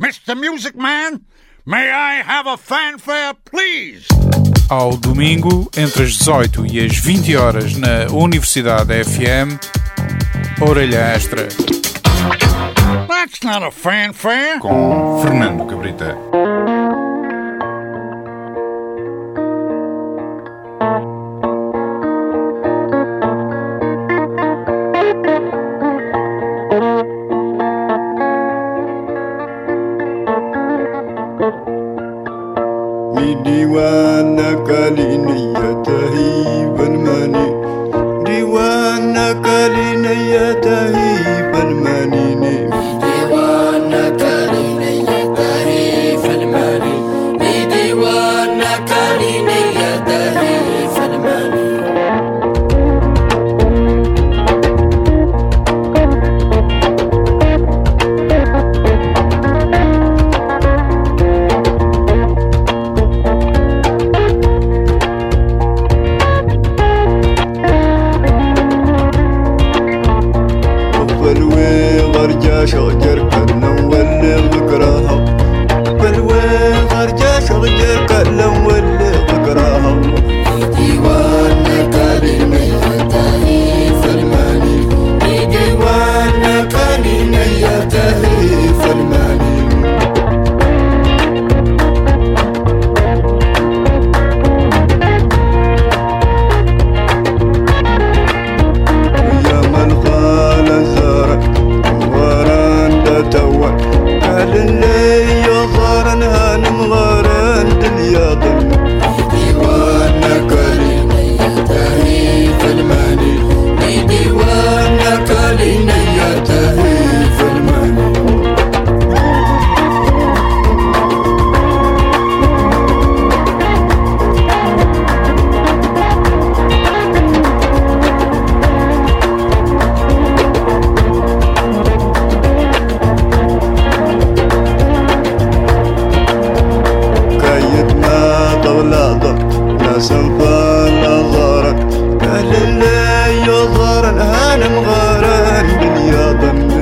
Mr. Music Man, may I have a fanfare, please? Ao domingo, entre as 18 e as 20 horas na Universidade FM, Orelha Extra. That's not a fanfare. Com Fernando Cabrita. ديوانك لنيته بالماني ديوانك لنيته بالماني ديوانك لنيته بالماني ديوانك لنيته بالماني شغجر كلم ولا بكرهها بلوى غرجة شغجر كلم ولا بكرهها ديوانك لنيته بالماني ديوانك لنيته بالماني اللي يظهرن هانم غارن دنيا ضل ديوانك لنيته بالماني ديوانك لنيته بالماني سنفال غارن أهل اللي يظهرن هانم غارن دنيا ضل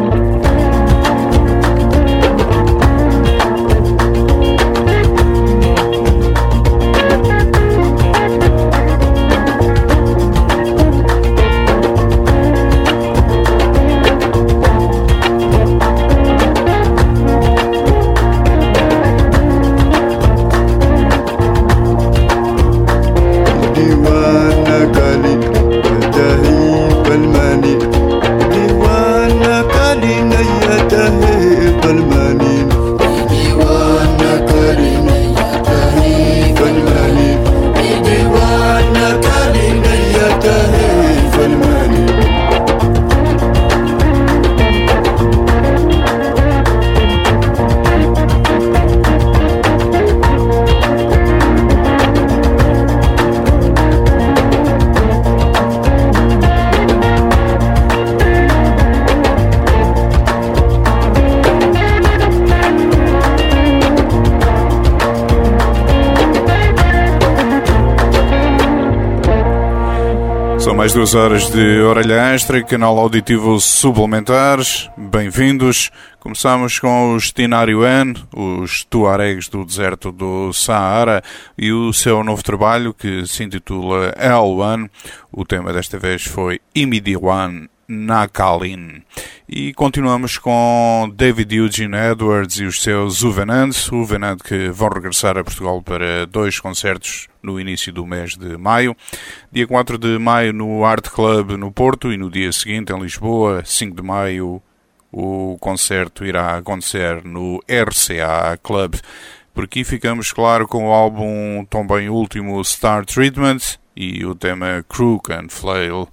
Mais 2 horas de Orelha Extra, canal auditivo suplementares. Bem-vindos. Começamos com os Tinariwen, os Tuaregs do deserto do Saara, e o seu novo trabalho que se intitula L1. O tema desta vez foi Imidiwan Nakalin. E continuamos com David Eugene Edwards e os seus Uvenant que vão regressar a Portugal para 2 concertos no início do mês de maio. Dia 4 de maio no Art Club no Porto e no dia seguinte em Lisboa, 5 de maio, o concerto irá acontecer no RCA Club. Por aqui ficamos, claro, com o álbum também último Star Treatment e o tema Crook and Flail.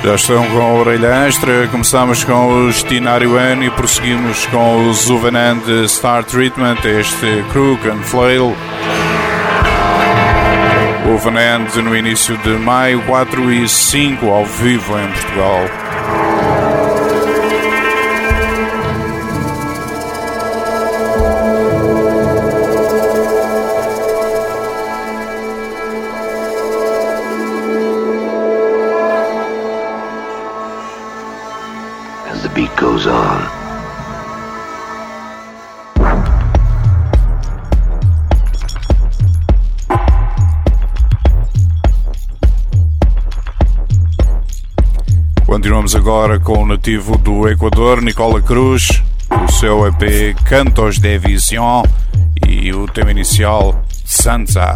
Já estão com a orelha extra. Começamos com os Tinário N e prosseguimos com o Zuvanand Star Treatment, este Crook and Flail. O Vanand no início de maio, 4 e 5 ao vivo em Portugal. As the beat goes on, continuamos agora com o nativo do Equador, Nicola Cruz, o seu EP Cantos de Vision e o tema inicial Sansa.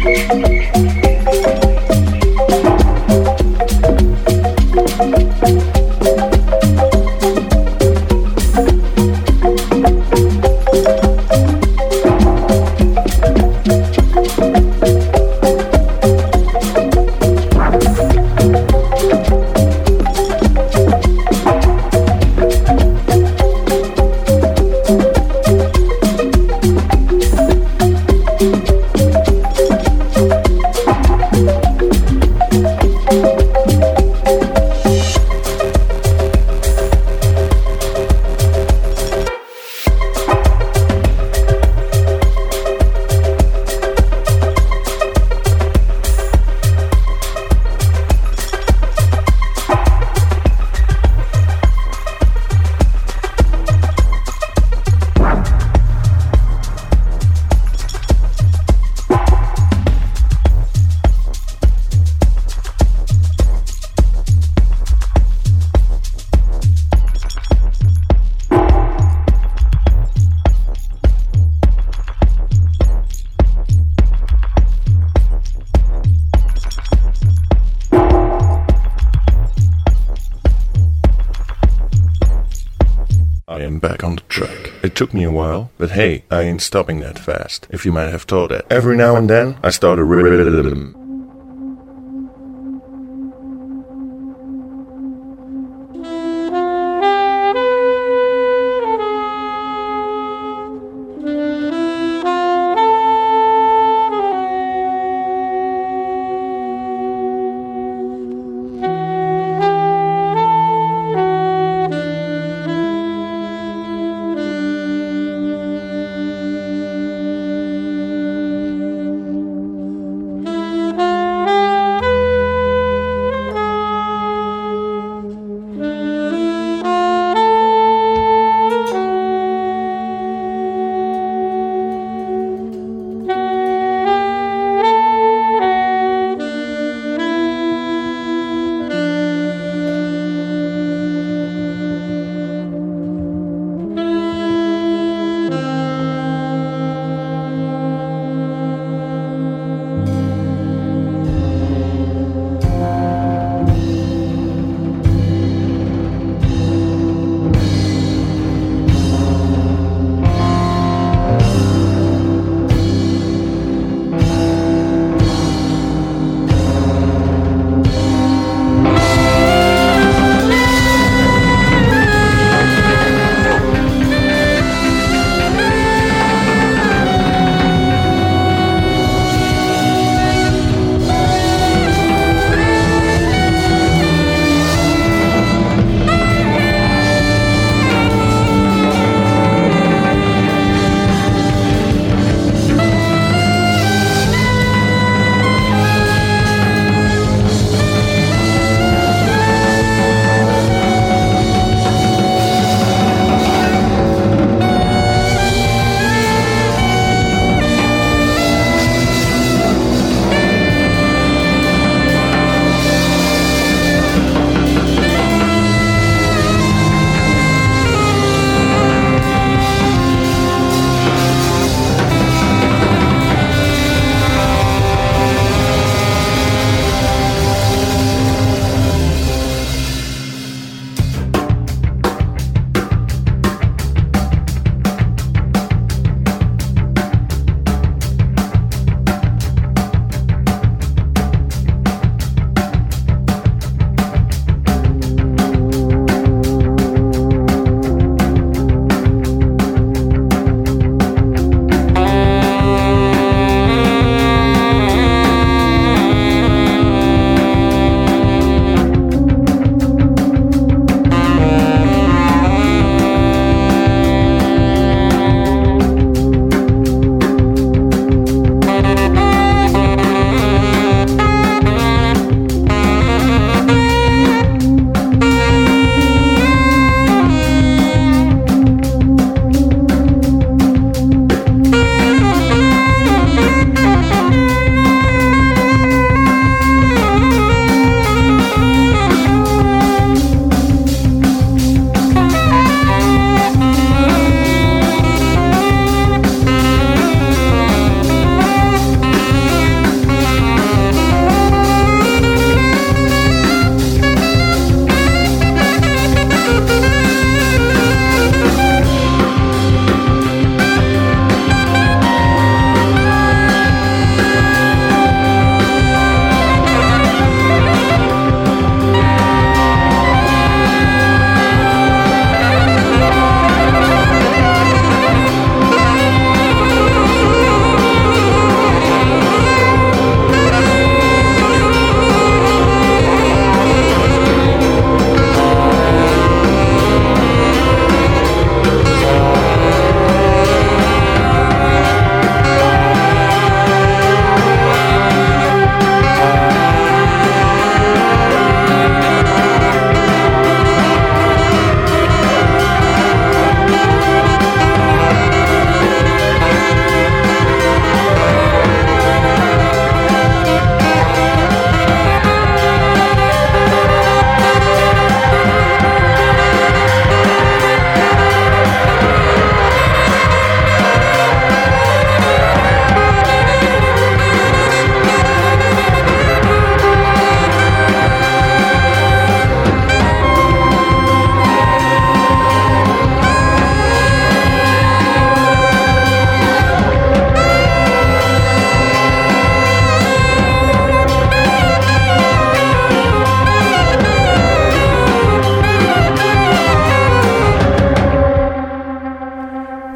I am back on the track. It took me a while, but hey, I ain't stopping that fast, if you might have thought that. Every now and then, I start a rhythm.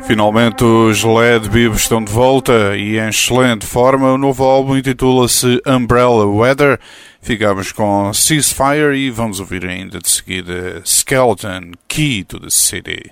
Finalmente os Led Bibb estão de volta e em excelente forma. O novo álbum intitula-se Umbrella Weather. Ficamos com Ceasefire e vamos ouvir ainda de seguida Skeleton, Key to the City.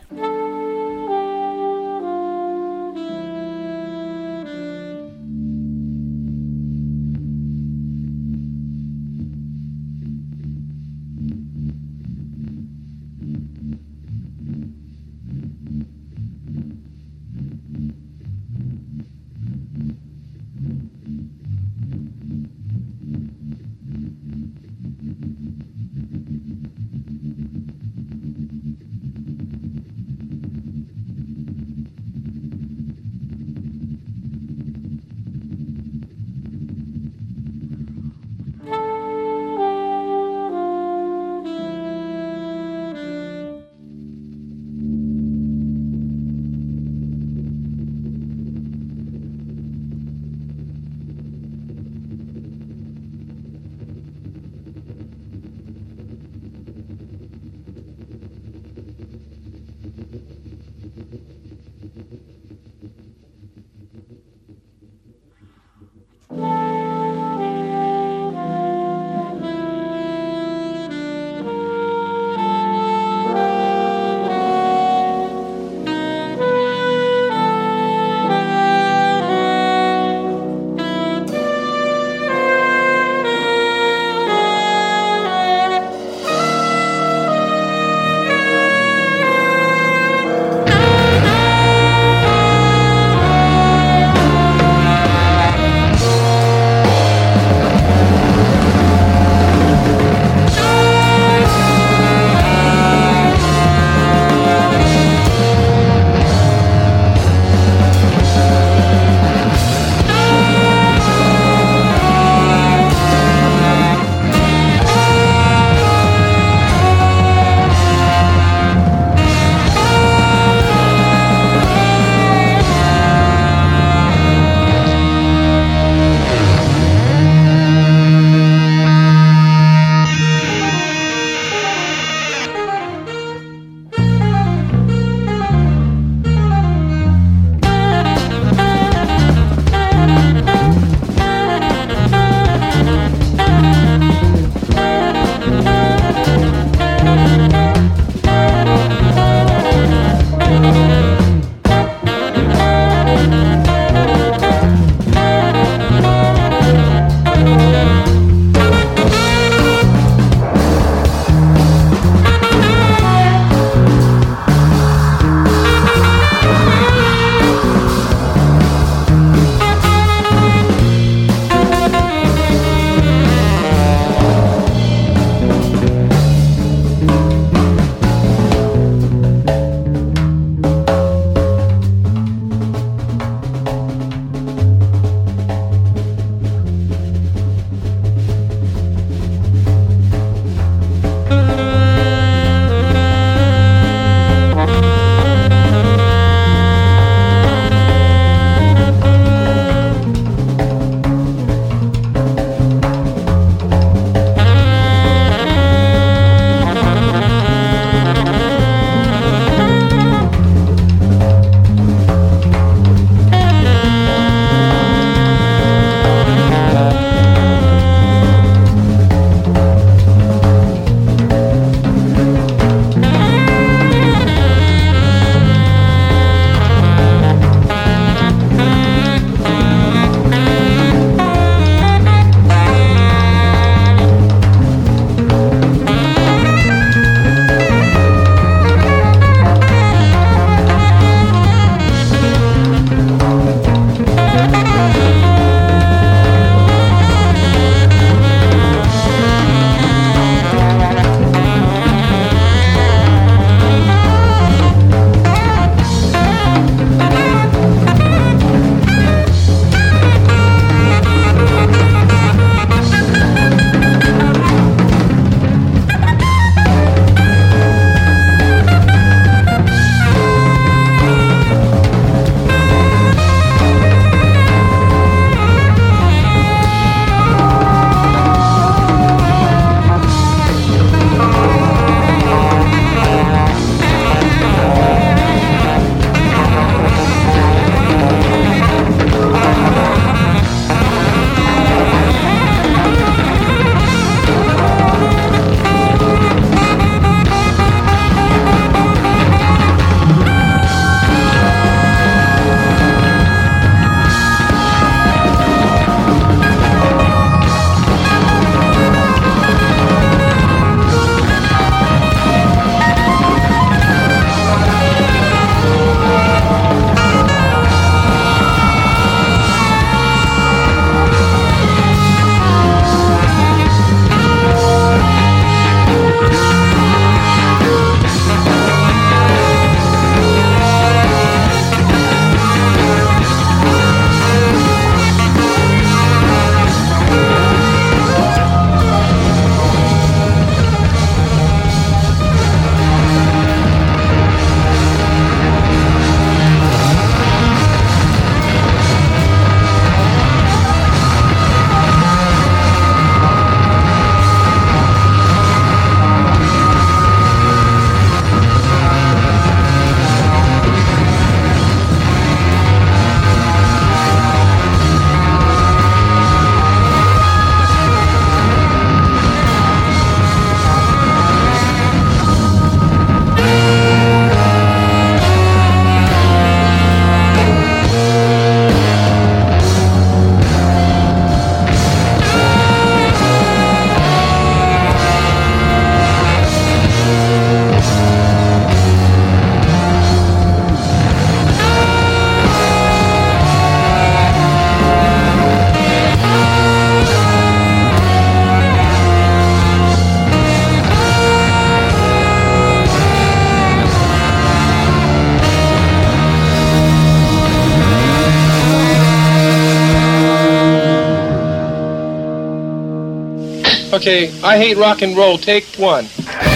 Okay, I hate rock and roll. Take one.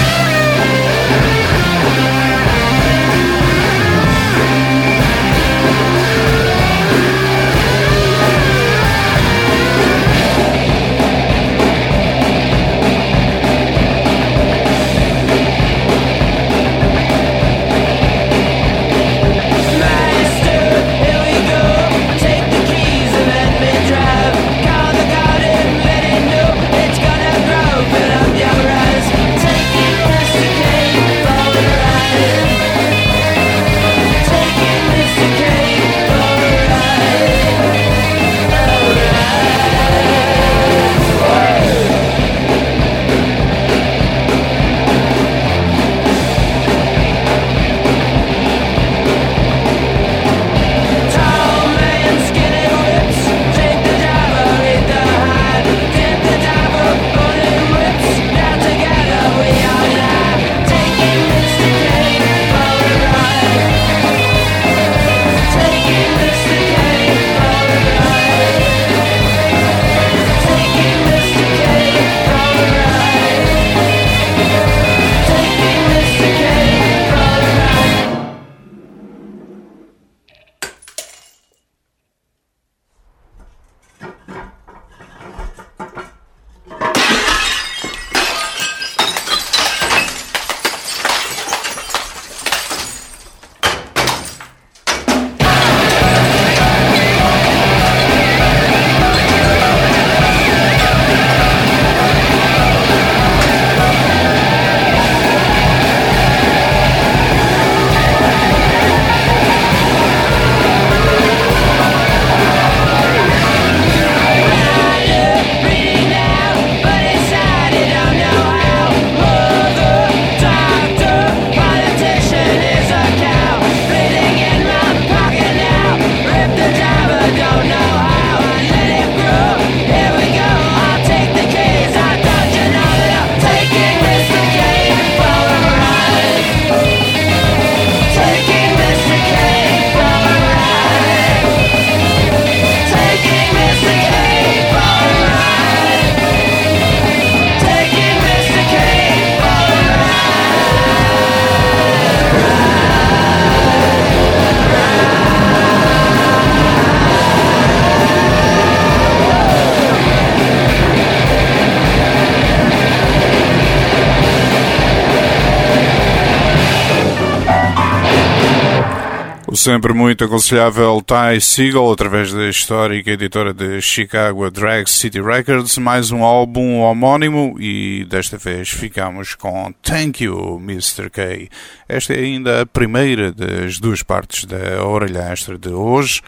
Sempre muito aconselhável Ty Segall, através da histórica editora de Chicago, a Drag City Records, mais um álbum homónimo e desta vez ficamos com Thank You, Mr. K. Esta é ainda a primeira das duas partes da Orelha Extra de hoje.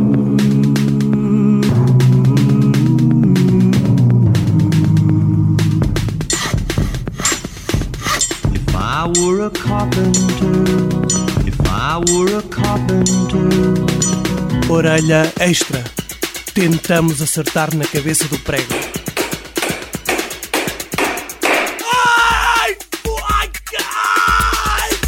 If I were a carpenter, I were a carpenter. Orelha Extra. Tentamos acertar na cabeça do prego. Ai! Ai!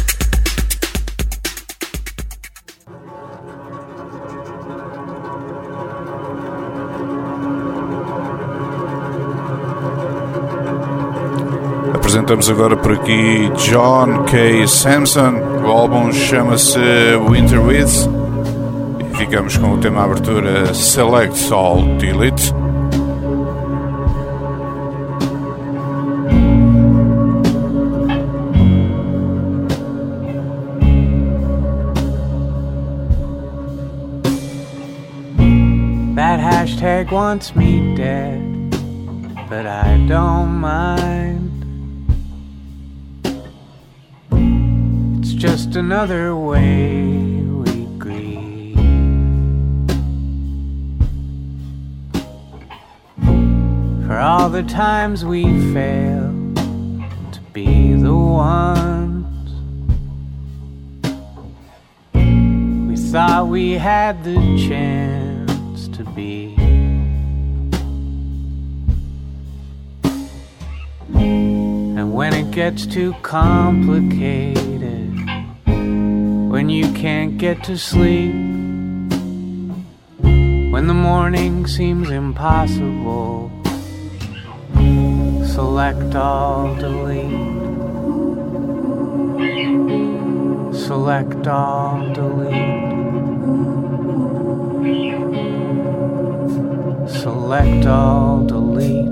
Apresentamos agora por aqui John K. Samson. O álbum chama-se Winter With e ficamos com o tema de abertura Select All Delete. That hashtag wants me dead, but I don't mind. Just another way we grieve. For all the times we failed to be the ones we thought we had the chance to be. And when it gets too complicated, when you can't get to sleep, when the morning seems impossible, so Select all, delete. Select all, delete. Select all, delete.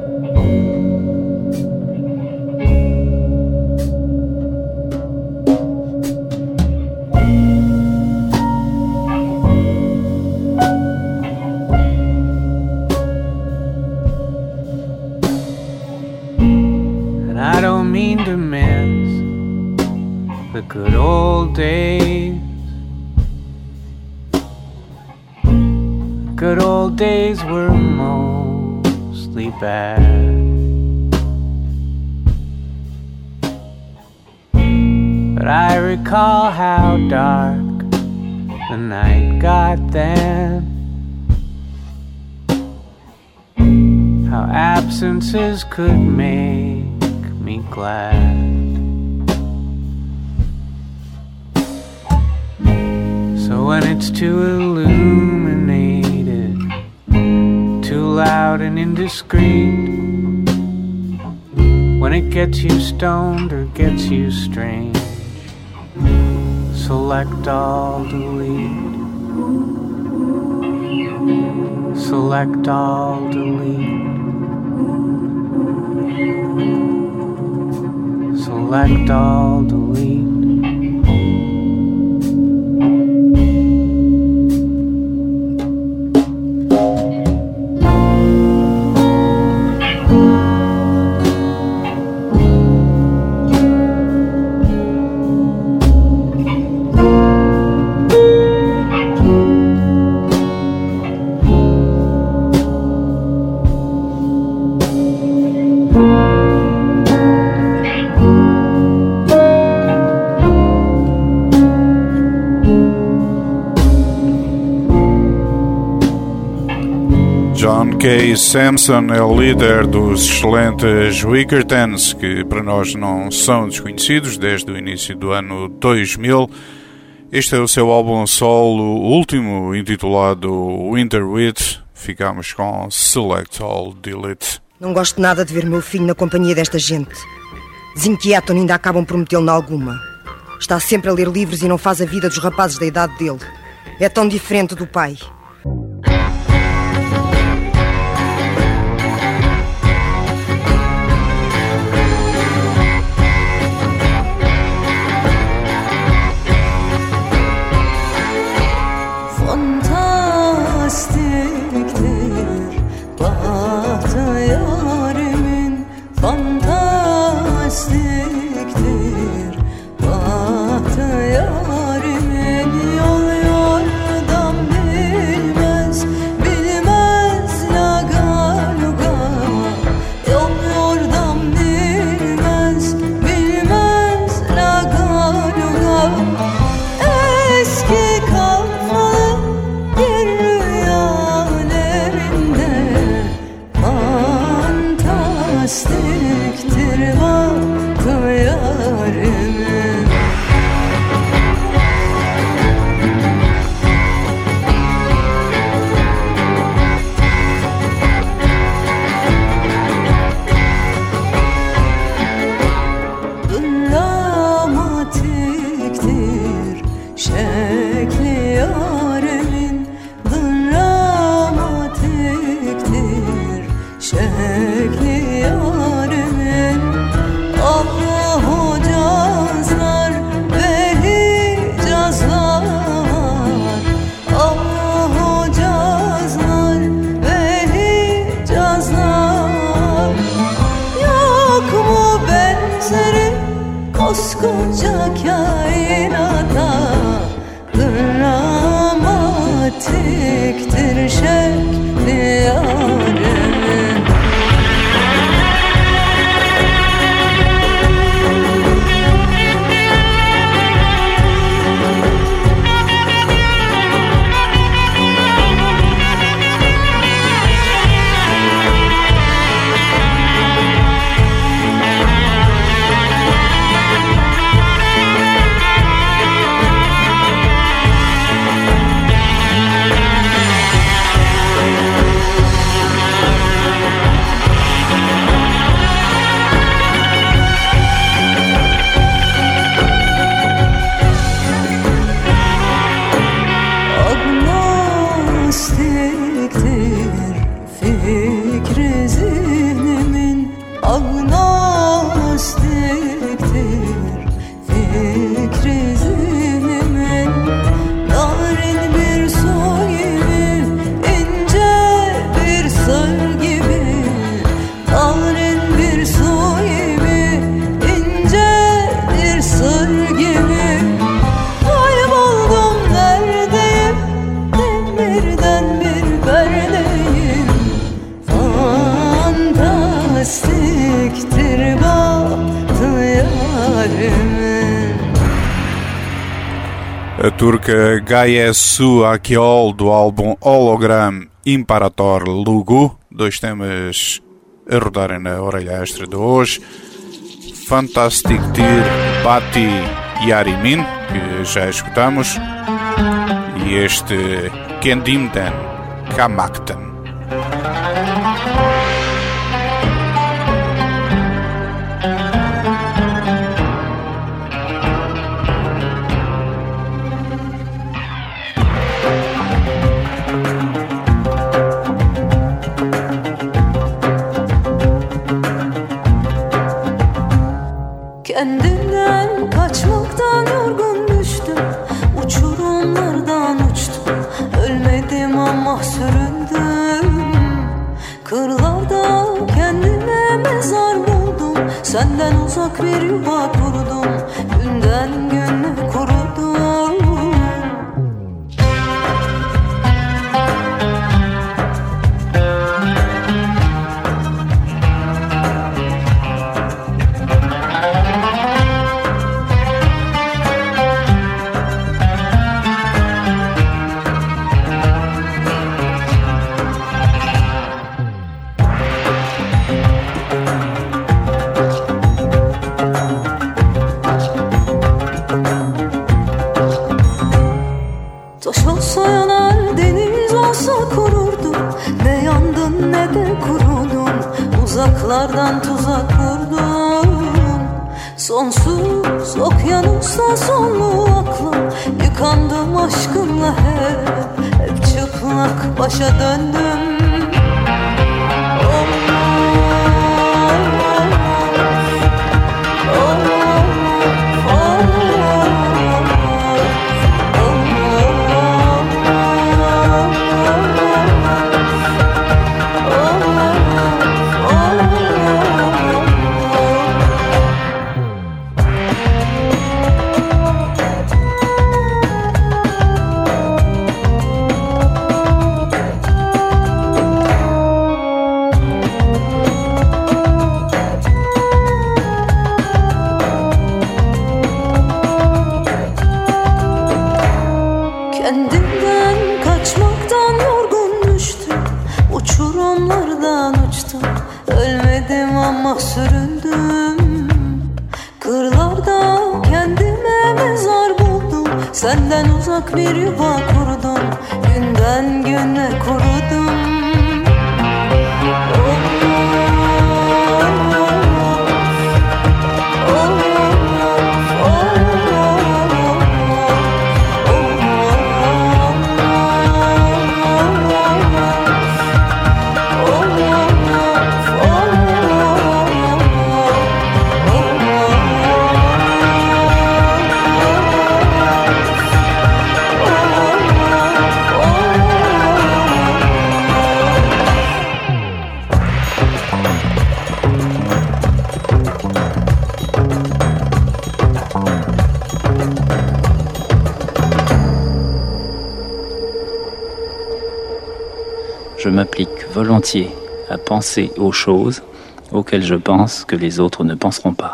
And I don't mean to miss the good old days. Good old days were mostly bad. But I recall how dark the night got then. How absences could make me glad. So when it's too illuminated, too loud and indiscreet, when it gets you stoned or gets you strange, select all, delete. Select all, delete. Select all, delete. John K. Samson é o líder dos excelentes Wickertons, que para nós não são desconhecidos desde o início do ano 2000. Este é o seu álbum solo último, intitulado Winter Wheat. Ficamos com Select All, Delete. Não gosto nada de ver meu filho na companhia desta gente. Desinquietam-no e ainda acabam por metê-lo em alguma. Está sempre a ler livros e não faz a vida dos rapazes da idade dele. É tão diferente do pai. lastiktir battı yârimin. A turca Gaye Su Akyol, do álbum Hologram Imperator Lugu, dois temas a rodarem na orelha extra de hoje. Fantastic Tir Bati Yarimin, que já escutamos, e este Kendimden Kamakten. Kendimden kaçmaktan yorgun düştüm, uçurumlardan uçtum, ölmedim ama süründüm. Kırlarda kendime mezar buldum, senden uzak bir yuva kurdum, günden güne kurudum. Taş olsa yanar, deniz olsa kururdum, ne yandın ne de kurudun, uzaklardan tuzak kurdun. Sonsuz okyanusta sonlu aklım, yıkandım aşkınla hep çıplak başa döndüm. Kendimden kaçmaktan yorgun düştüm, uçurumlardan uçtum, ölmedim ama süründüm. Kırlarda kendime mezar buldum, senden uzak bir yuva kurdum, günden güne kurudum. Je m'applique volontiers à penser aux choses auxquelles je pense que les autres ne penseront pas.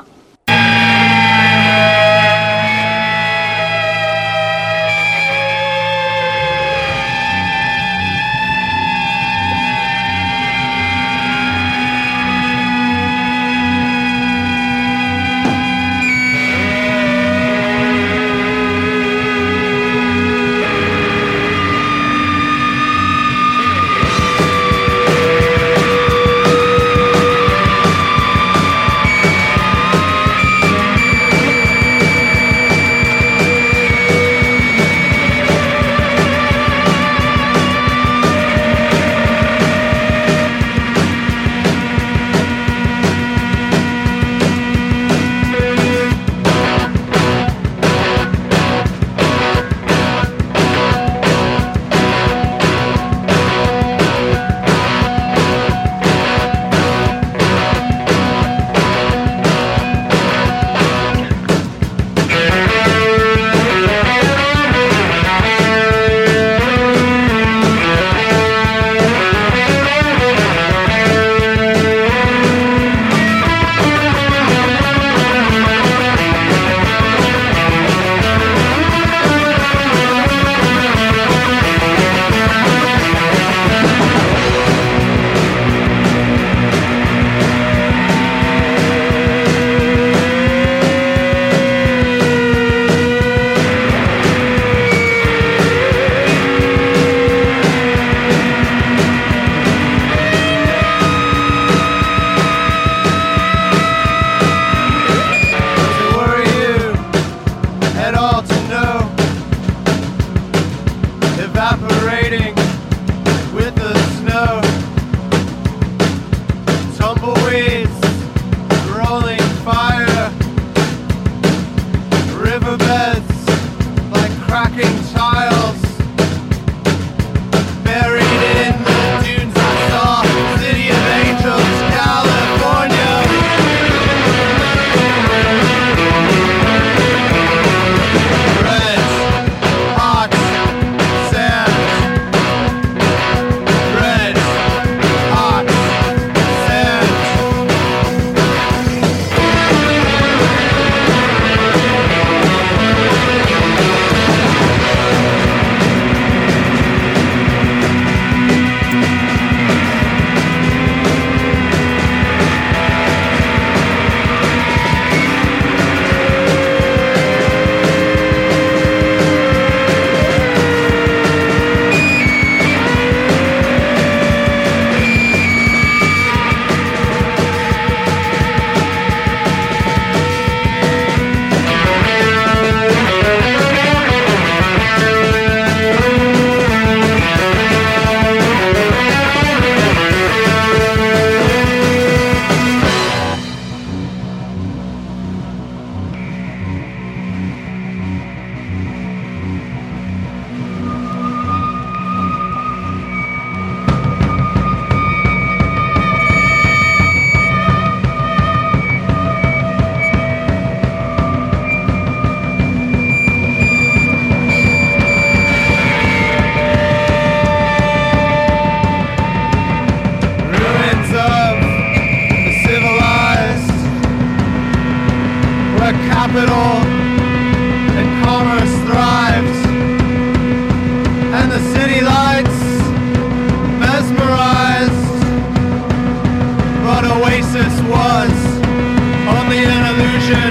capital and commerce thrives, and the city lights mesmerized, but Oasis was only an illusion,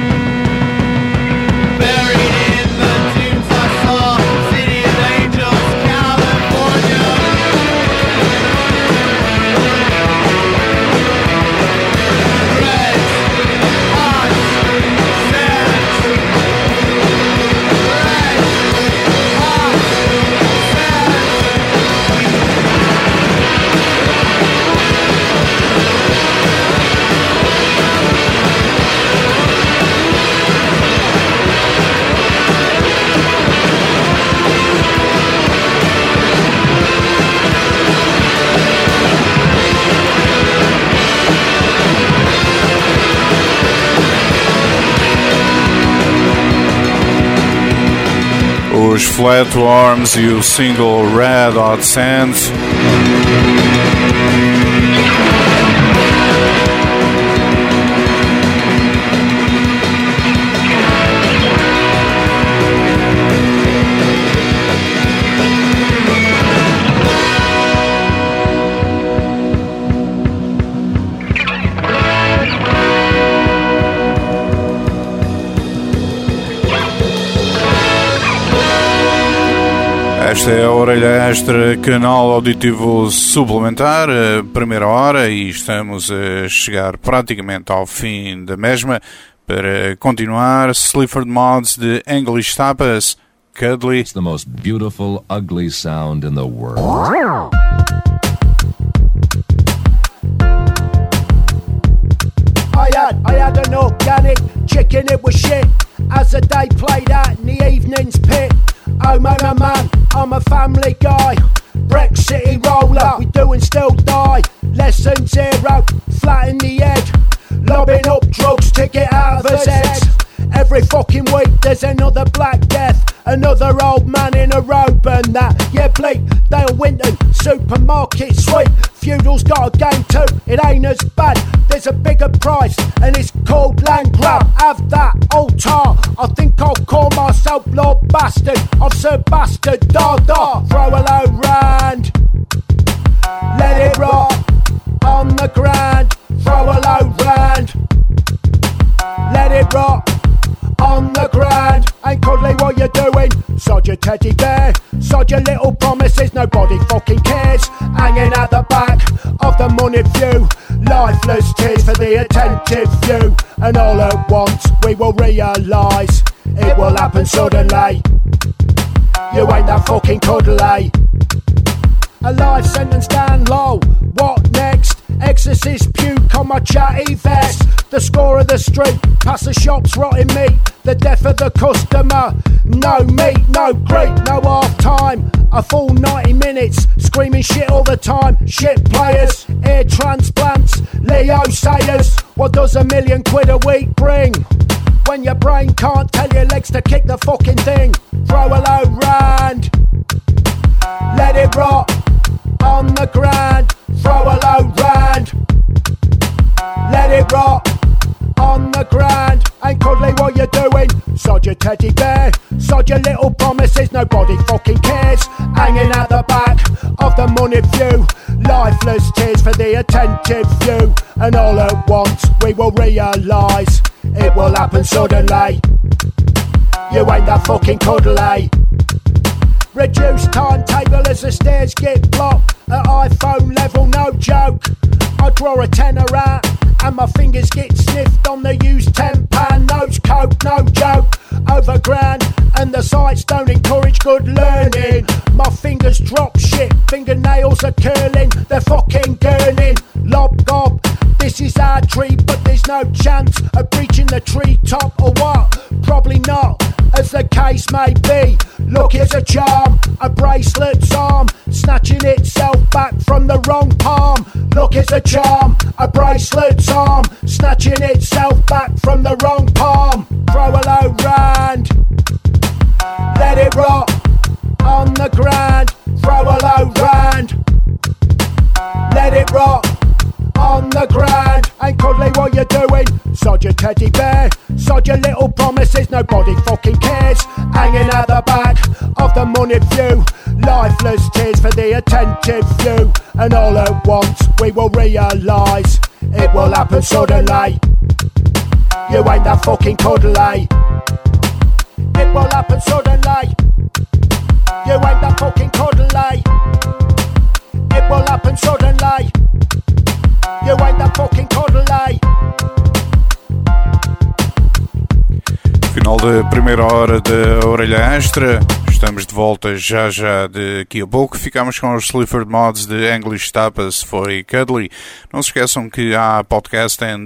buried in the dunes I saw, City of Angels, California. Red, hot, sand. Red, hot, sand. Os Flatworms e o single Red Hot Sands. Esta é a Orelha Extra, canal auditivo suplementar, a primeira hora, e estamos a chegar praticamente ao fim da mesma. Para continuar, Sleaford Mods de English Tapas, Cuddly. It's the most beautiful, ugly sound in the world. I had an organic chicken, it was shit. As the day played out in the evening's pit. Oh man, I'm a family guy. Brexit roller, we do and still die. Lesson 0, flat in the head. Lobbing up drugs to get out of his head. Every fucking week there's another black death. Another old man in a robe and that. Yeah, bleak, Dale Winton, supermarket sweet. Feudal's got a game too, it ain't as bad. There's a bigger price and it's called land grab. Have that, old tar. I think I'll call myself Lord Bastard. I've Sir Bastard, da. Throw a low round. Let it rock on the ground. Throw a low round. Let it rock on the ground. Ain't cuddly what you're doing. Sod your teddy bear. Sod your little promises. Nobody fucking cares. Hanging at the back of the money view. Lifeless tears for the attentive view. And all at once we will realise it will happen suddenly. You ain't that fucking cuddly. A life sentence down low. What next? Exorcist puke on my chatty vest. The score of the street, past the shops, rotting meat. The death of the customer. No meat, no great, no half time. A full 90 minutes, screaming shit all the time. Shit players, ear transplants, Leo Sayers. What does £1 million a week bring? When your brain can't tell your legs to kick the fucking thing. Throw a low round. Let it rot on the ground. Throw a low round. Let it rot on the ground. Ain't cuddly what you're doing. Sod your teddy bear. Sod your little promises. Nobody fucking cares. Hanging at the back of the money view. Lifeless tears for the attentive view. And all at once we will realise it will happen suddenly. You ain't that fucking cuddly. Reduced timetable as the stairs get blocked. At iPhone level, no joke. I draw a tenner out and my fingers get sniffed on the used £10 notes. Coke, no joke. Over grand and the sites don't encourage good learning. My fingers drop shit, fingernails are curling. They're fucking gurning. Lob gob, this is our tree, but there's no chance of breaching the treetop or what? Probably not, as the case may be. Look, it's a charm, a bracelet's arm, snatching itself back from the wrong palm. Look, it's a charm, a bracelet's arm, snatching itself back from the wrong palm. Throw a low round. Let it rot on the ground. Throw a low round. Let it rot on the ground. Ain't cuddly what you're doing, sod your teddy bear, sod your little promises, nobody fucking cares. Hanging at the back of the moneyed few, lifeless tears for the attentive few. And all at once we will realise it will happen suddenly. You ain't that fucking cuddly. It will happen suddenly. You ain't that fucking cuddly. It will happen suddenly. You ain't that fucking cuddly. Final da primeira hora da Orelha Extra. Estamos de volta já daqui a pouco. Ficamos com os Sleaford Mods de English Tapas foi Cuddly. Não se esqueçam que há podcast em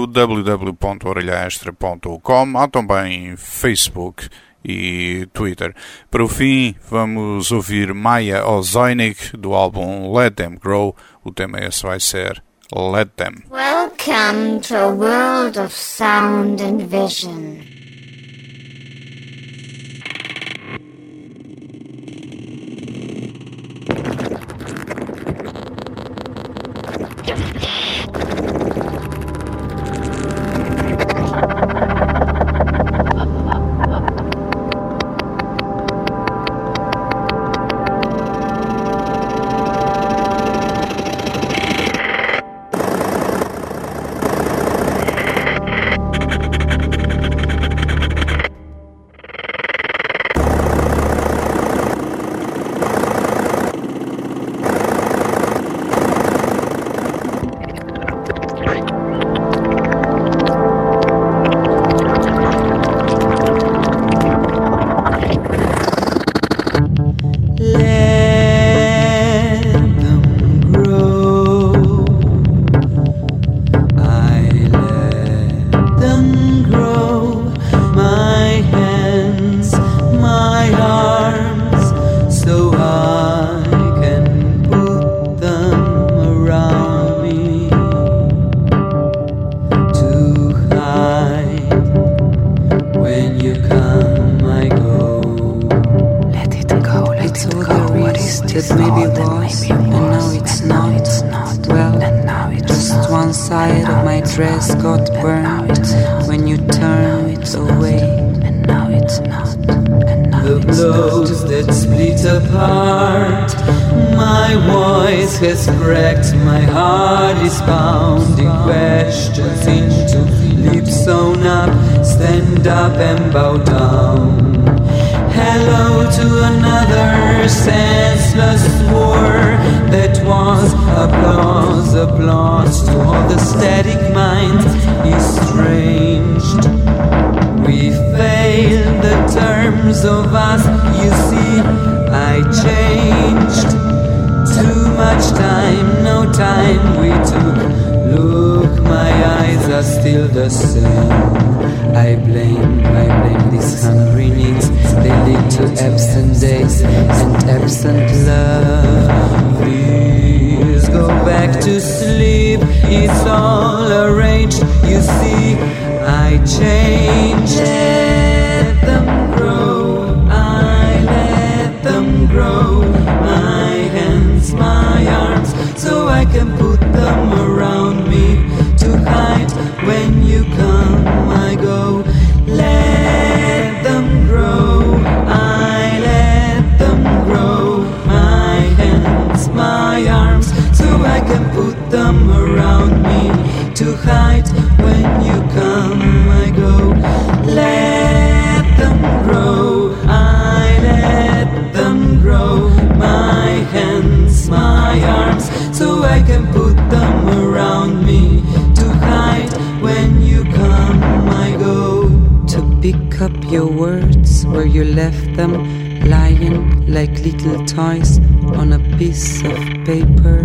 www.orelhaextra.com. Há também Facebook e Twitter. Para o fim, vamos ouvir Maya Ozojnik do álbum Let Them Grow. O tema esse vai ser Let Them. Welcome to a world of sound and vision. Dress got burned when you turned away. And now it's not. The blows that split apart. My voice has cracked. My heart is pounding questions into lips sewn up. Stand up and bow down. Hello to another senseless war. That was applause, applause to all the static minds estranged. We failed the terms of us, you see, I changed. Too much time, no time we took. Look, my eyes are still the same. I blame these hungry knees. They lead to absent days and absent love. Please go back to sleep. It's all arranged. You see, I changed. Let them grow. I let them grow. My hands, my arms, so I can put them around me to hide when you come. I go. Let them grow. I let them grow. My hands, my arms, so I can put them around me to hide when you come. I go. Let them grow. I let them grow. My hands, my arms, so I can put them around me to hide when you come. I go. To pick up your words where you left them, lying like little toys on a piece of paper.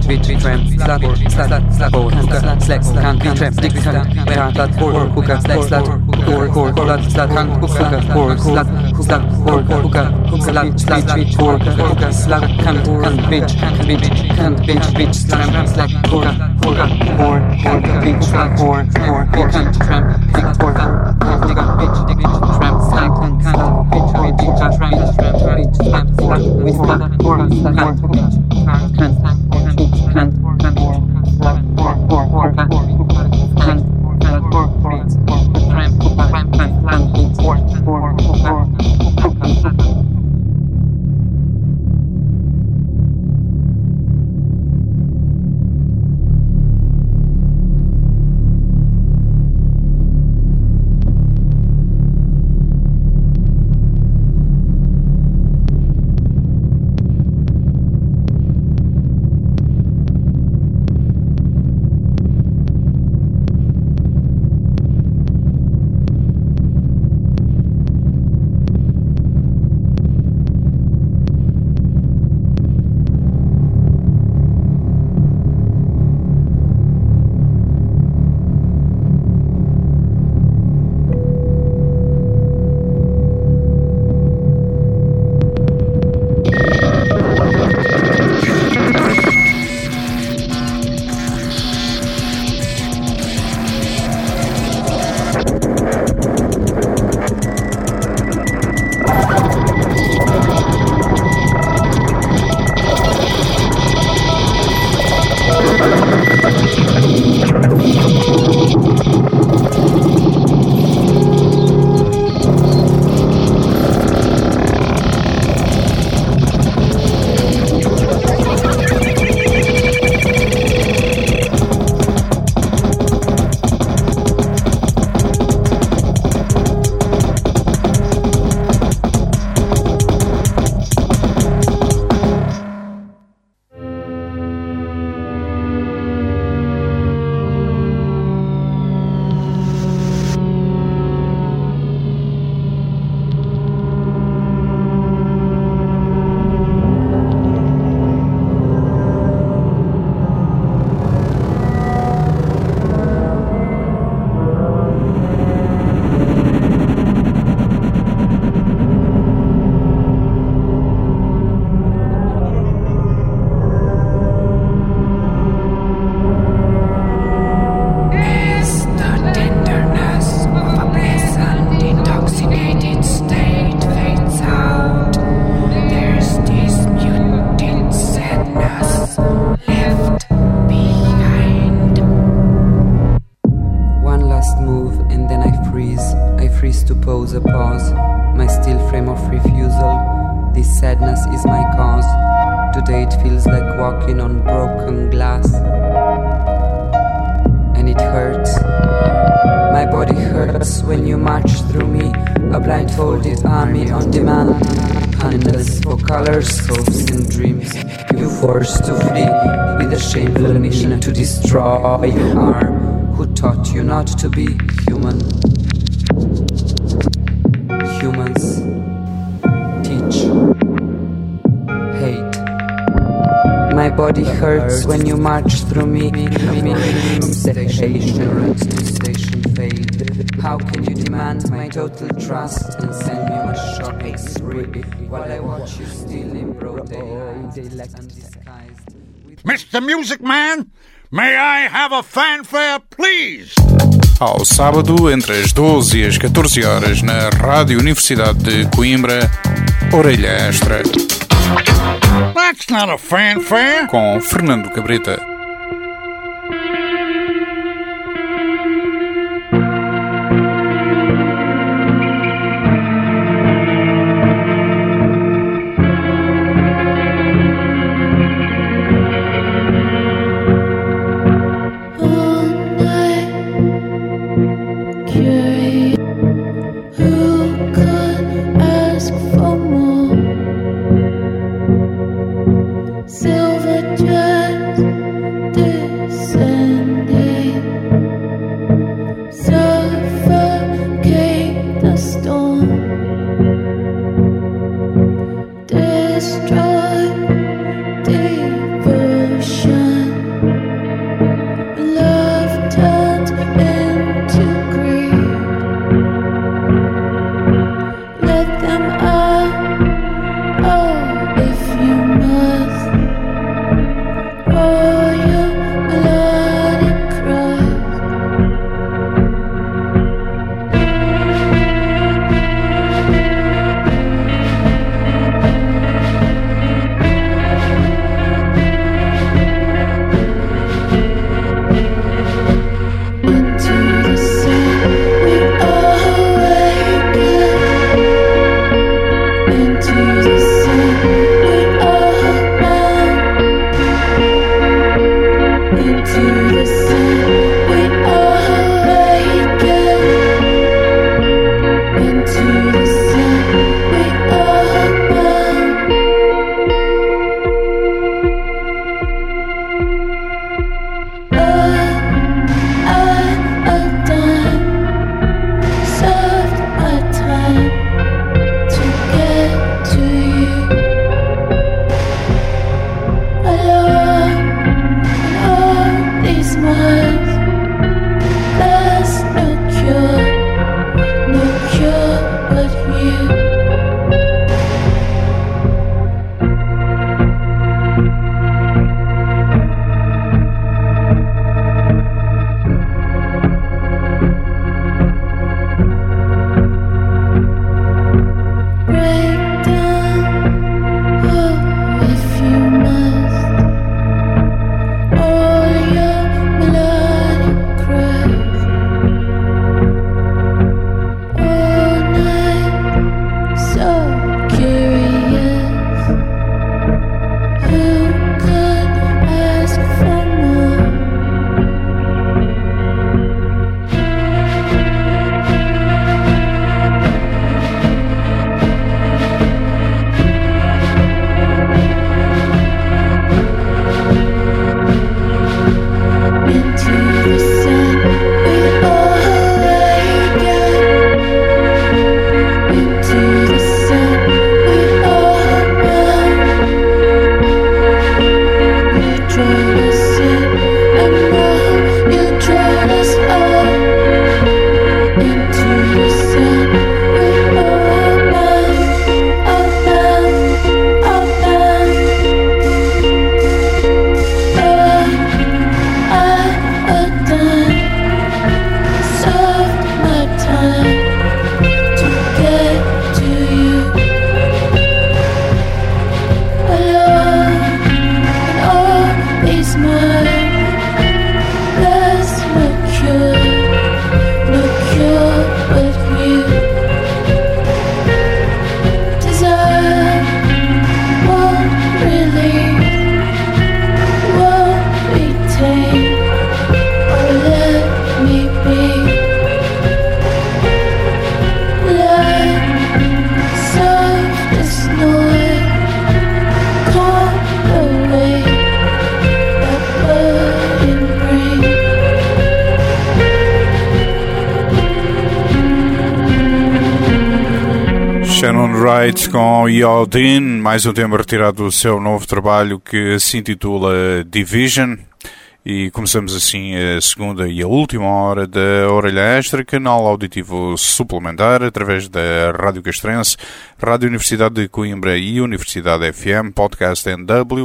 bitch, tramp, slut, whore, hooker, sex, cunt, bitch, tramp, dick, cunt, where, slut, whore, hooker, sex, slut, whore, slut, cunt, hooker, whore, slut, whore, hooker, slut, bitch, whore, hooker, slut, cunt, bitch, bitch, tramp, slut, whore, bitch, slut, whore, cunt, tramp, dick, whore, bitch, tramp, slut, cunt, bitch, tramp, slut, with slut, whore, cunt, bitch, cunt, sadness is my cause. Today it feels like walking on broken glass, and it hurts. My body hurts when you march through me, a blindfolded army on demand. Handless for colors, hopes and dreams. You forced to flee with a shameful mission to destroy. You are who taught you not to be human. Humans teach hate. My body hurts when you march through me. From station to station fade. How can you demand my total trust and send me on a shopping spree while I watch you steal in broad daylight undisguised? Mr. Music Man, may I have a fanfare, please? Ao sábado, entre as 12 e as 14 horas, na Rádio Universidade de Coimbra, Orelha Extra. That's not a fanfare. Com Fernando Cabrita. Destroy devotion. Wright com Yodin, mais um tema retirado do seu novo trabalho que se intitula Division. E começamos assim a segunda e a última hora da Orelha Extra, canal auditivo suplementar, através da Rádio Castrense, Rádio Universidade de Coimbra e Universidade FM, podcast em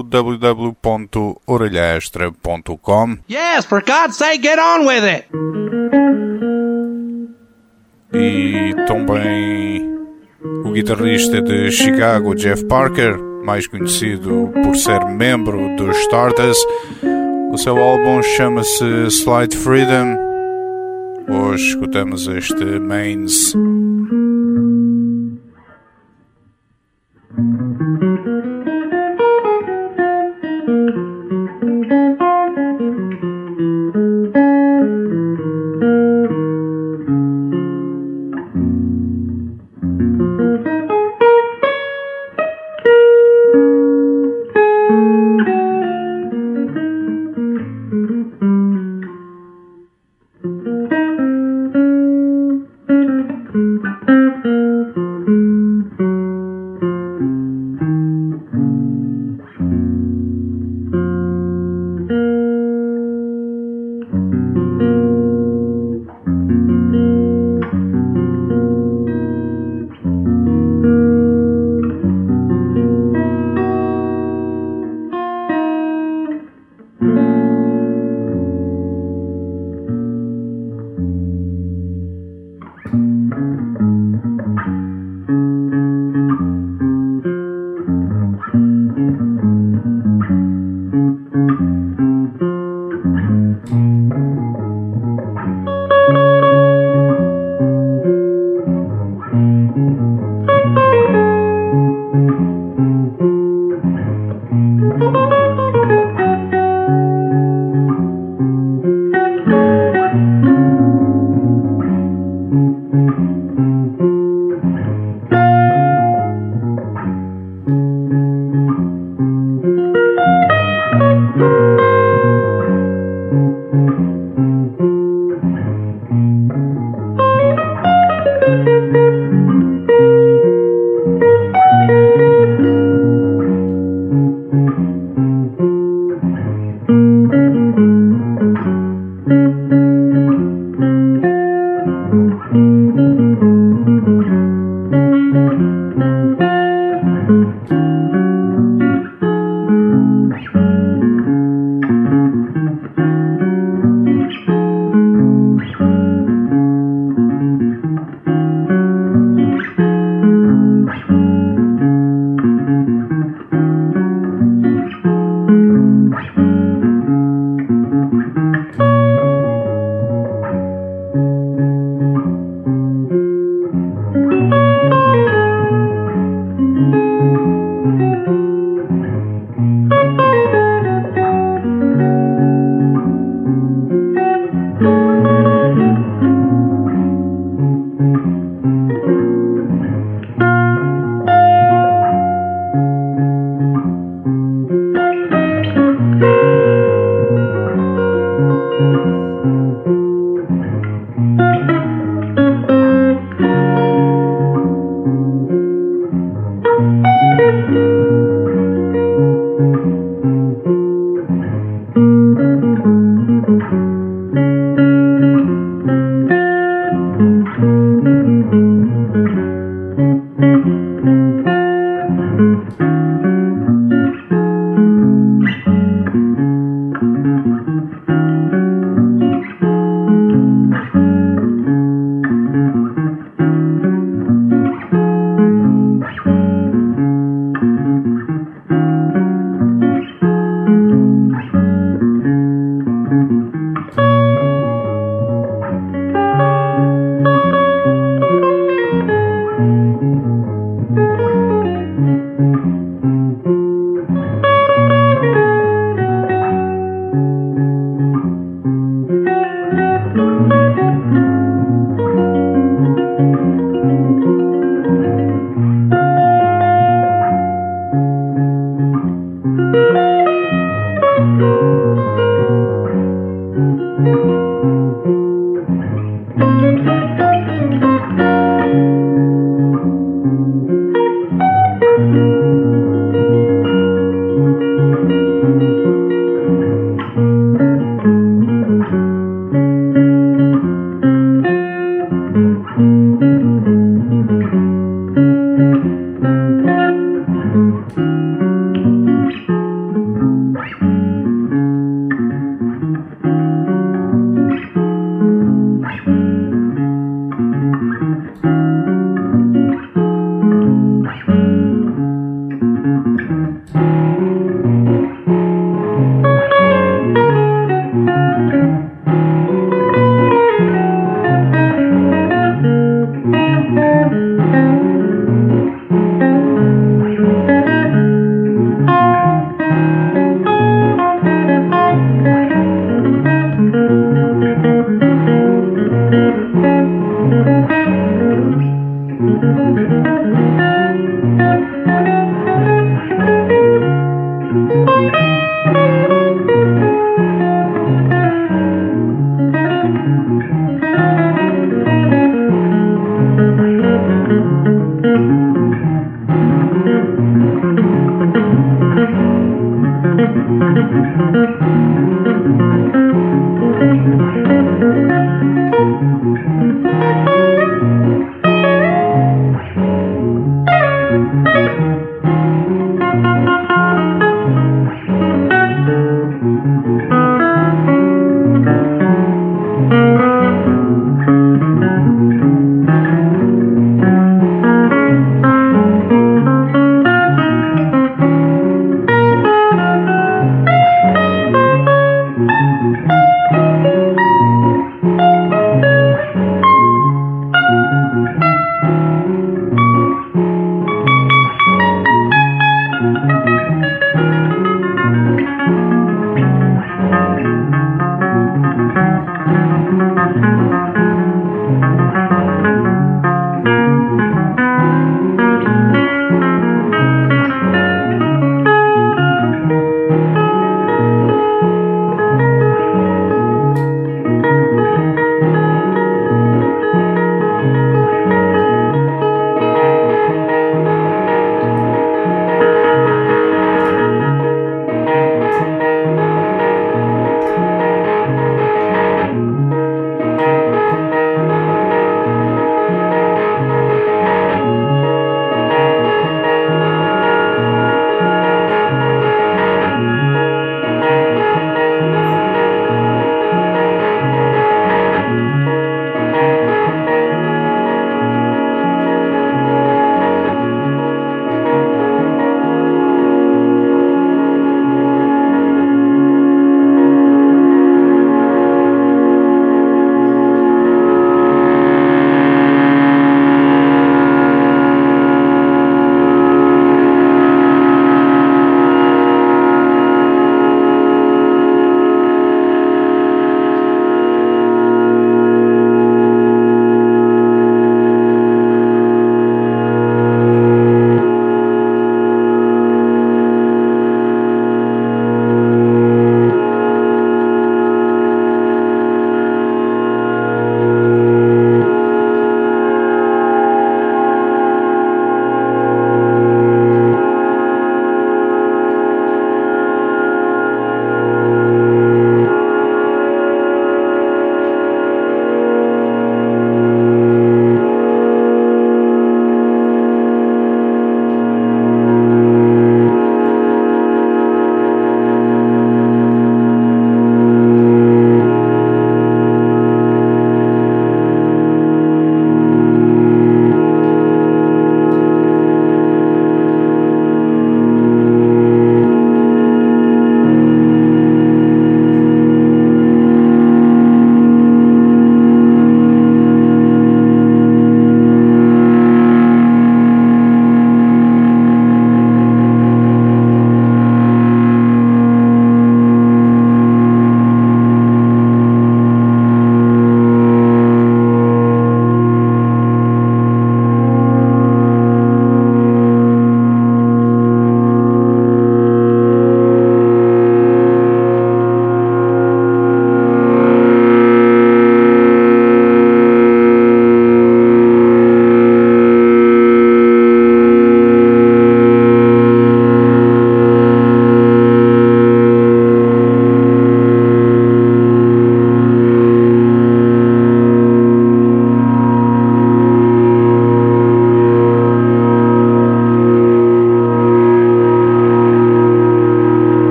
www.orelhaextra.com. Yes, for God's sake, get on with it! E também o guitarrista de Chicago, Jeff Parker, mais conhecido por ser membro dos Stardust. O seu álbum chama-se Slight Freedom. Hoje escutamos este Mains.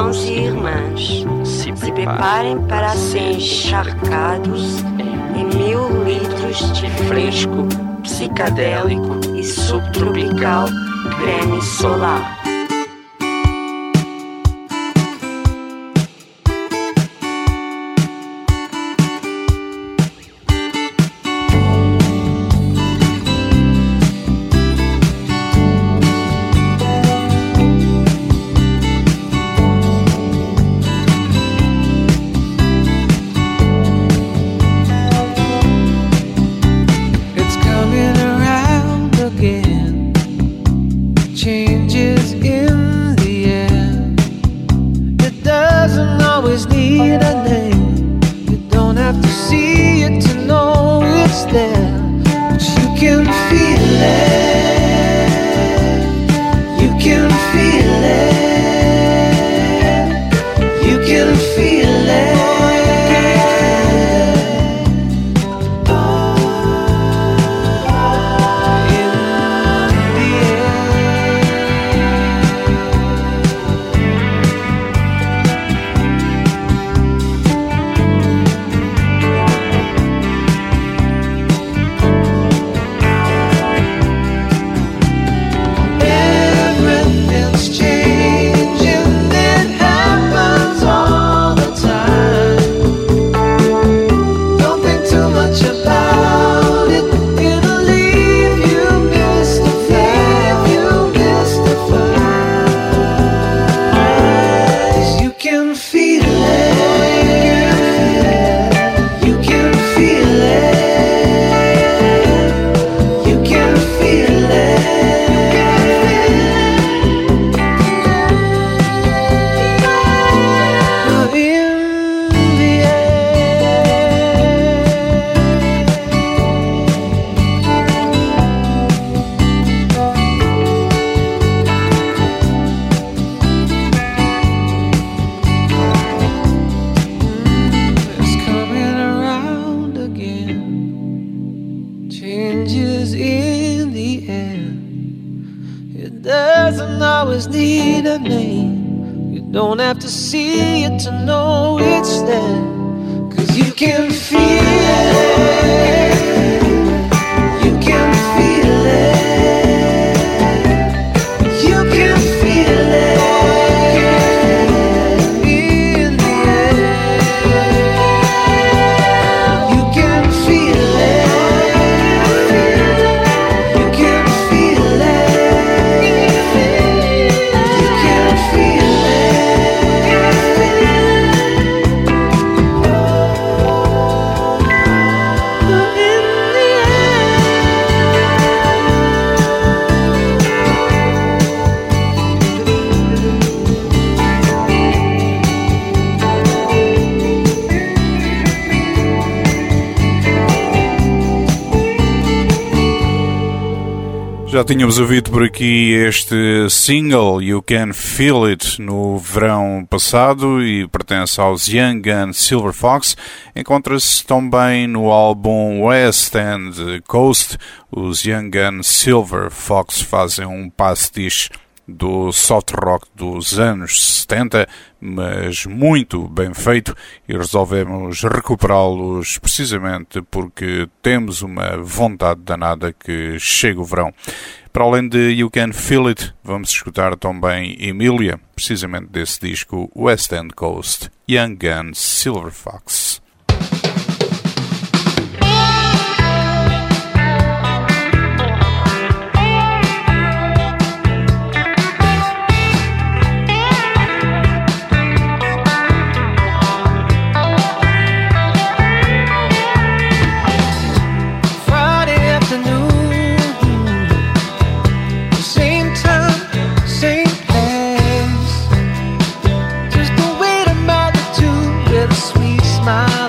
irmãos e irmãs, se preparem para serem encharcados em 1000 litros de fresco, psicadélico e subtropical creme solar. Já tínhamos ouvido por aqui este single, You Can Feel It, no verão passado e pertence aos Young Gun Silver Fox. Encontra-se também no álbum West End Coast. Os Young Gun Silver Fox fazem um pastiche do soft rock dos anos 70, mas muito bem feito, e resolvemos recuperá-los precisamente porque temos uma vontade danada que chega o verão. Para além de You Can Feel It, vamos escutar também Emilia, precisamente desse disco West End Coast, Young Gun Silver Fox. Smile.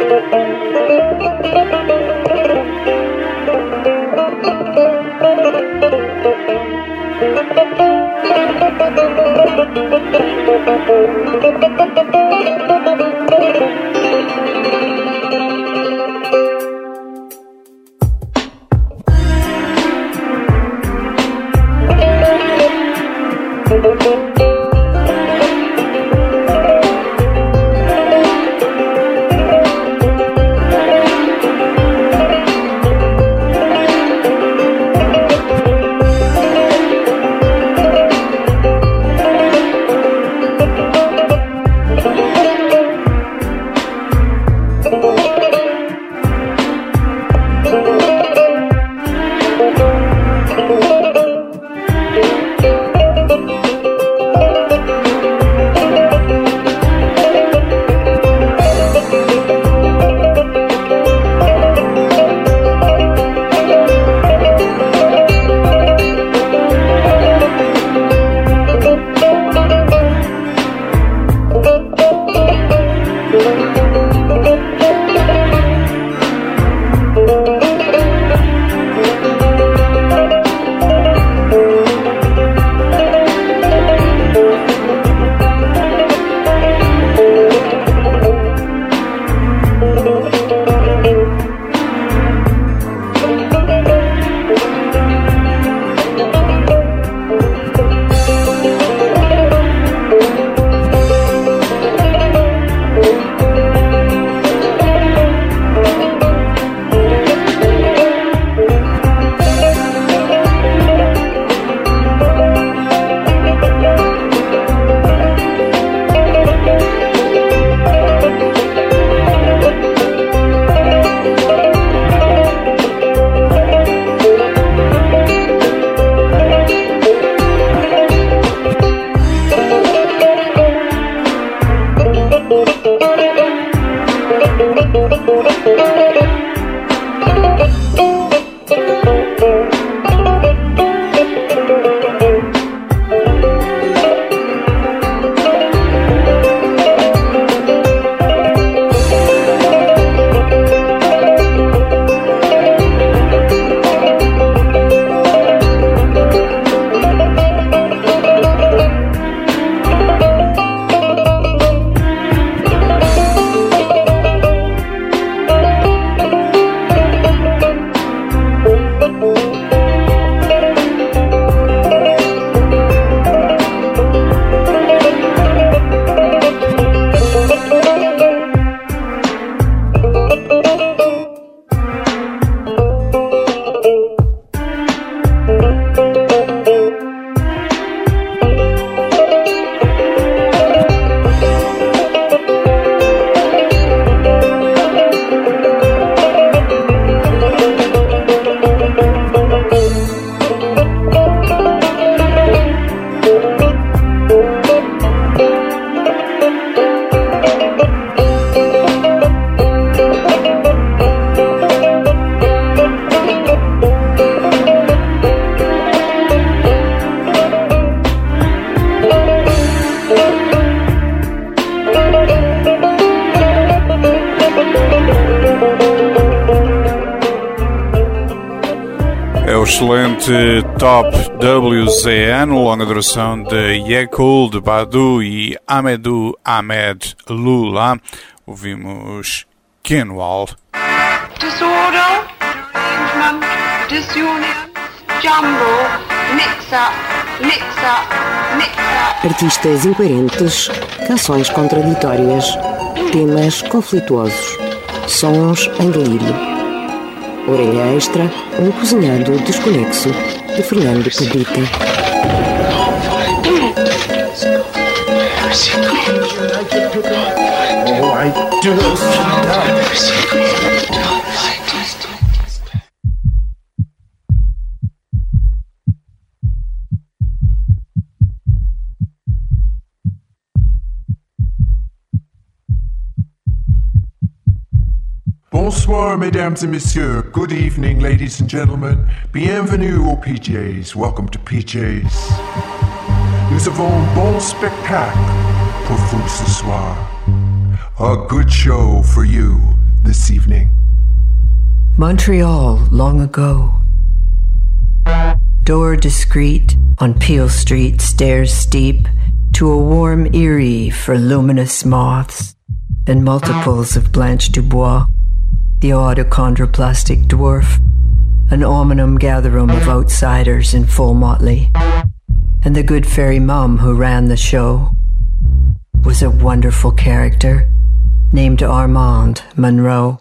Excelente Top WZN, longa duração de Yekul, de Badu e Ahmedou Ahmed Lula. Ouvimos Kenwal. Disorder, derangement, disunion, jumble, mix-up, mix-up, mix-up. Artistas incoerentes, canções contraditórias, temas conflituosos, sons em delírio. Orelha Extra, um cozinhado desconexo, de Fernando Cabrita. Bonsoir, mesdames et messieurs. Good evening, ladies and gentlemen. Bienvenue aux PJs. Welcome to PJs. Nous avons un bon spectacle pour vous ce soir. A good show for you. this evening. Montreal, long ago. Door discreet, on Peel Street, stairs steep, to a warm eyrie for luminous moths, and multiples of Blanche Dubois, the odd achondroplastic dwarf, an ominum gatherum of outsiders in full motley, and the good fairy mum who ran the show was a wonderful character named Armand Monroe.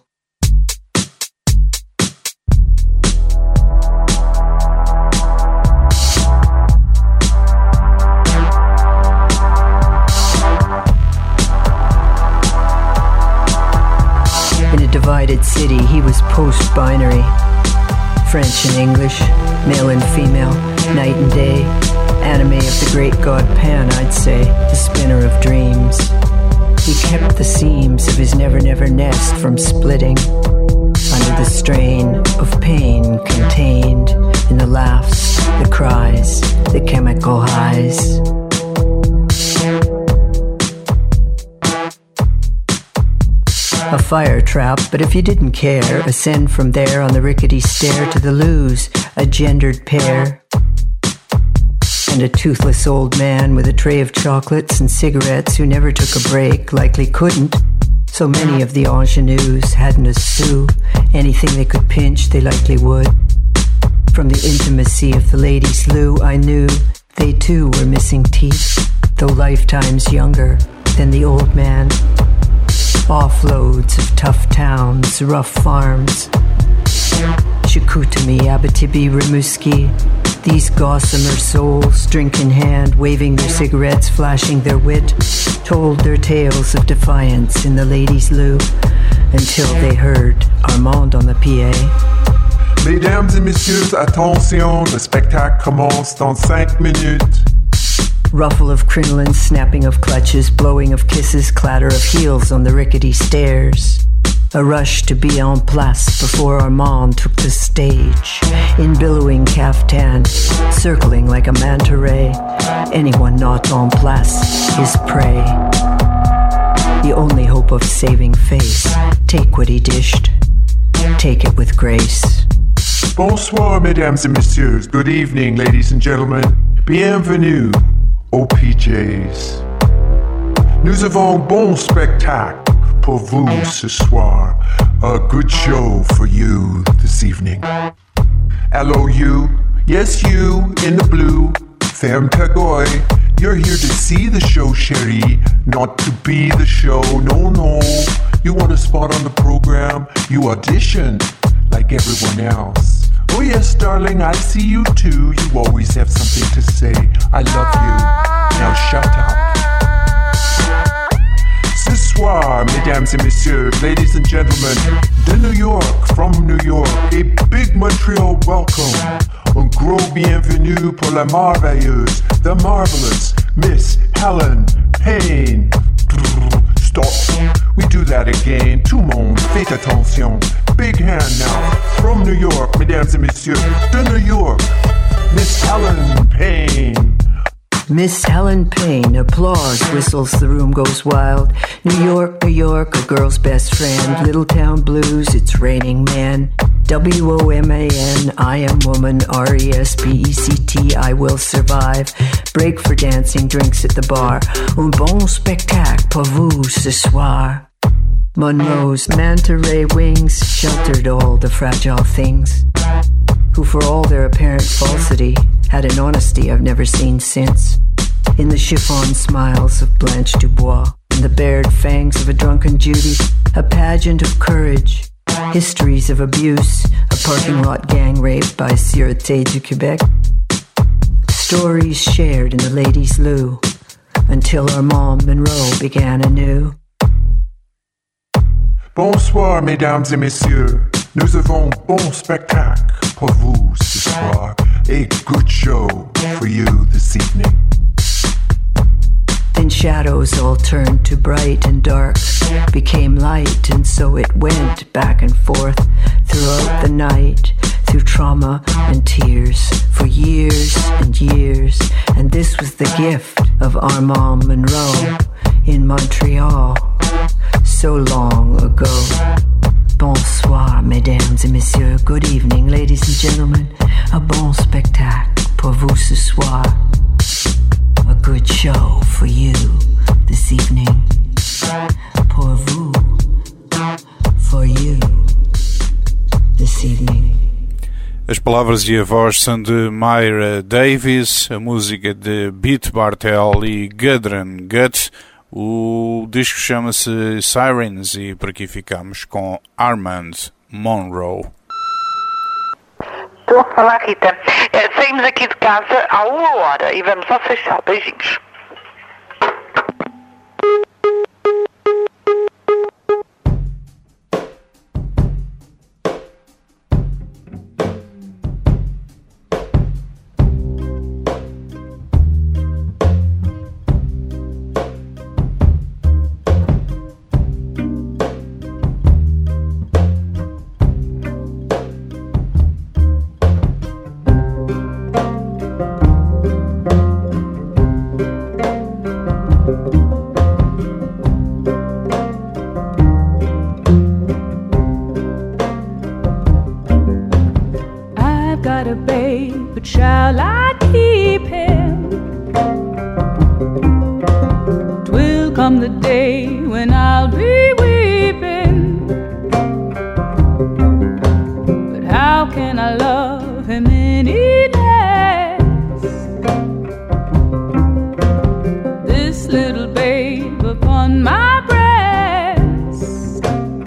In a divided city, he was post-binary. French and English, male and female, night and day. Anime of the great god Pan, I'd say, the spinner of dreams. He kept the seams of his never-never nest from splitting under the strain of pain contained in the laughs, the cries, the chemical highs. A fire trap, but if you didn't care, ascend from there on the rickety stair to the loos, a gendered pair. And a toothless old man with a tray of chocolates and cigarettes who never took a break, likely couldn't. So many of the ingenues hadn't a sou. Anything they could pinch, they likely would. From the intimacy of the ladies' loo, I knew they too were missing teeth, though lifetimes younger than the old man. Offloads of tough towns, rough farms. Chicoutimi, Abitibi, Rimouski. These gossamer souls, drink in hand, waving their cigarettes, flashing their wit, told their tales of defiance in the ladies' loo, until they heard Armand on the PA. Mesdames et messieurs, attention, le spectacle commence dans 5 minutes. Ruffle of crinoline, snapping of clutches, blowing of kisses, clatter of heels on the rickety stairs. A rush to be en place before Armand took the stage. In billowing caftan, circling like a manta ray. Anyone not en place is prey. The only hope of saving face. Take what he dished. Take it with grace. Bonsoir, mesdames et messieurs. Good evening, ladies and gentlemen. Bienvenue aux PJs. Nous avons bon spectacle pour vous ce soir. A good show for you this evening. Hello, you. Yes, you in the blue. Ferme ta goy. You're here to see the show, chérie, not to be the show. No, no. You want a spot on the program? You audition like everyone else. Oh yes, darling, I see you too. You always have something to say. I love you. Now shut up. Ce soir, mesdames et messieurs, ladies and gentlemen, de New York, from New York, a big Montreal welcome. Un gros bienvenue pour la merveilleuse, the marvelous Miss Helen Payne. Stop. We do that again. Tout le monde, faites attention. Big hand now. From New York, mesdames et messieurs, de New York, Miss Helen Payne. Miss Helen Payne, applause whistles, the room goes wild. New York, New York, a girl's best friend. Little town blues, it's raining man. WOMAN, I am woman. RESPECT, I will survive. Break for dancing, drinks at the bar. Un bon spectacle pour vous ce soir. Monroe's manta ray wings sheltered all the fragile things, who for all their apparent falsity had an honesty I've never seen since. In the chiffon smiles of Blanche Dubois, in the bared fangs of a drunken Judy, a pageant of courage, histories of abuse, a parking lot gang rape by Sûreté du Québec, stories shared in the ladies' loo, until Armand Monroe began anew. Bonsoir, mesdames et messieurs. Nous avons bon spectacle pour vous ce soir. A good show for you this evening. Then shadows all turned to bright and dark, became light, and so it went back and forth throughout the night, through trauma and tears, for years and years. And this was the gift of Armand Monroe in Montreal, so long ago. Bonsoir, mesdames et messieurs. Good evening, ladies and gentlemen. Un bon spectacle pour vous ce soir. A good show for you this evening. Pour vous, for you this evening. As palavras e a voz são de Myra Davis, a música de Beat Bartel e Gudrun Gut. O disco chama-se Sirens e por aqui ficamos com Armand Monroe. Estou a falar, Rita. Saímos aqui de casa há 1 hora e vamos ao Seixal. Beijinhos. Shall I keep him? 'Twill come the day when I'll be weeping. But how can I love him any less? This little babe upon my breast.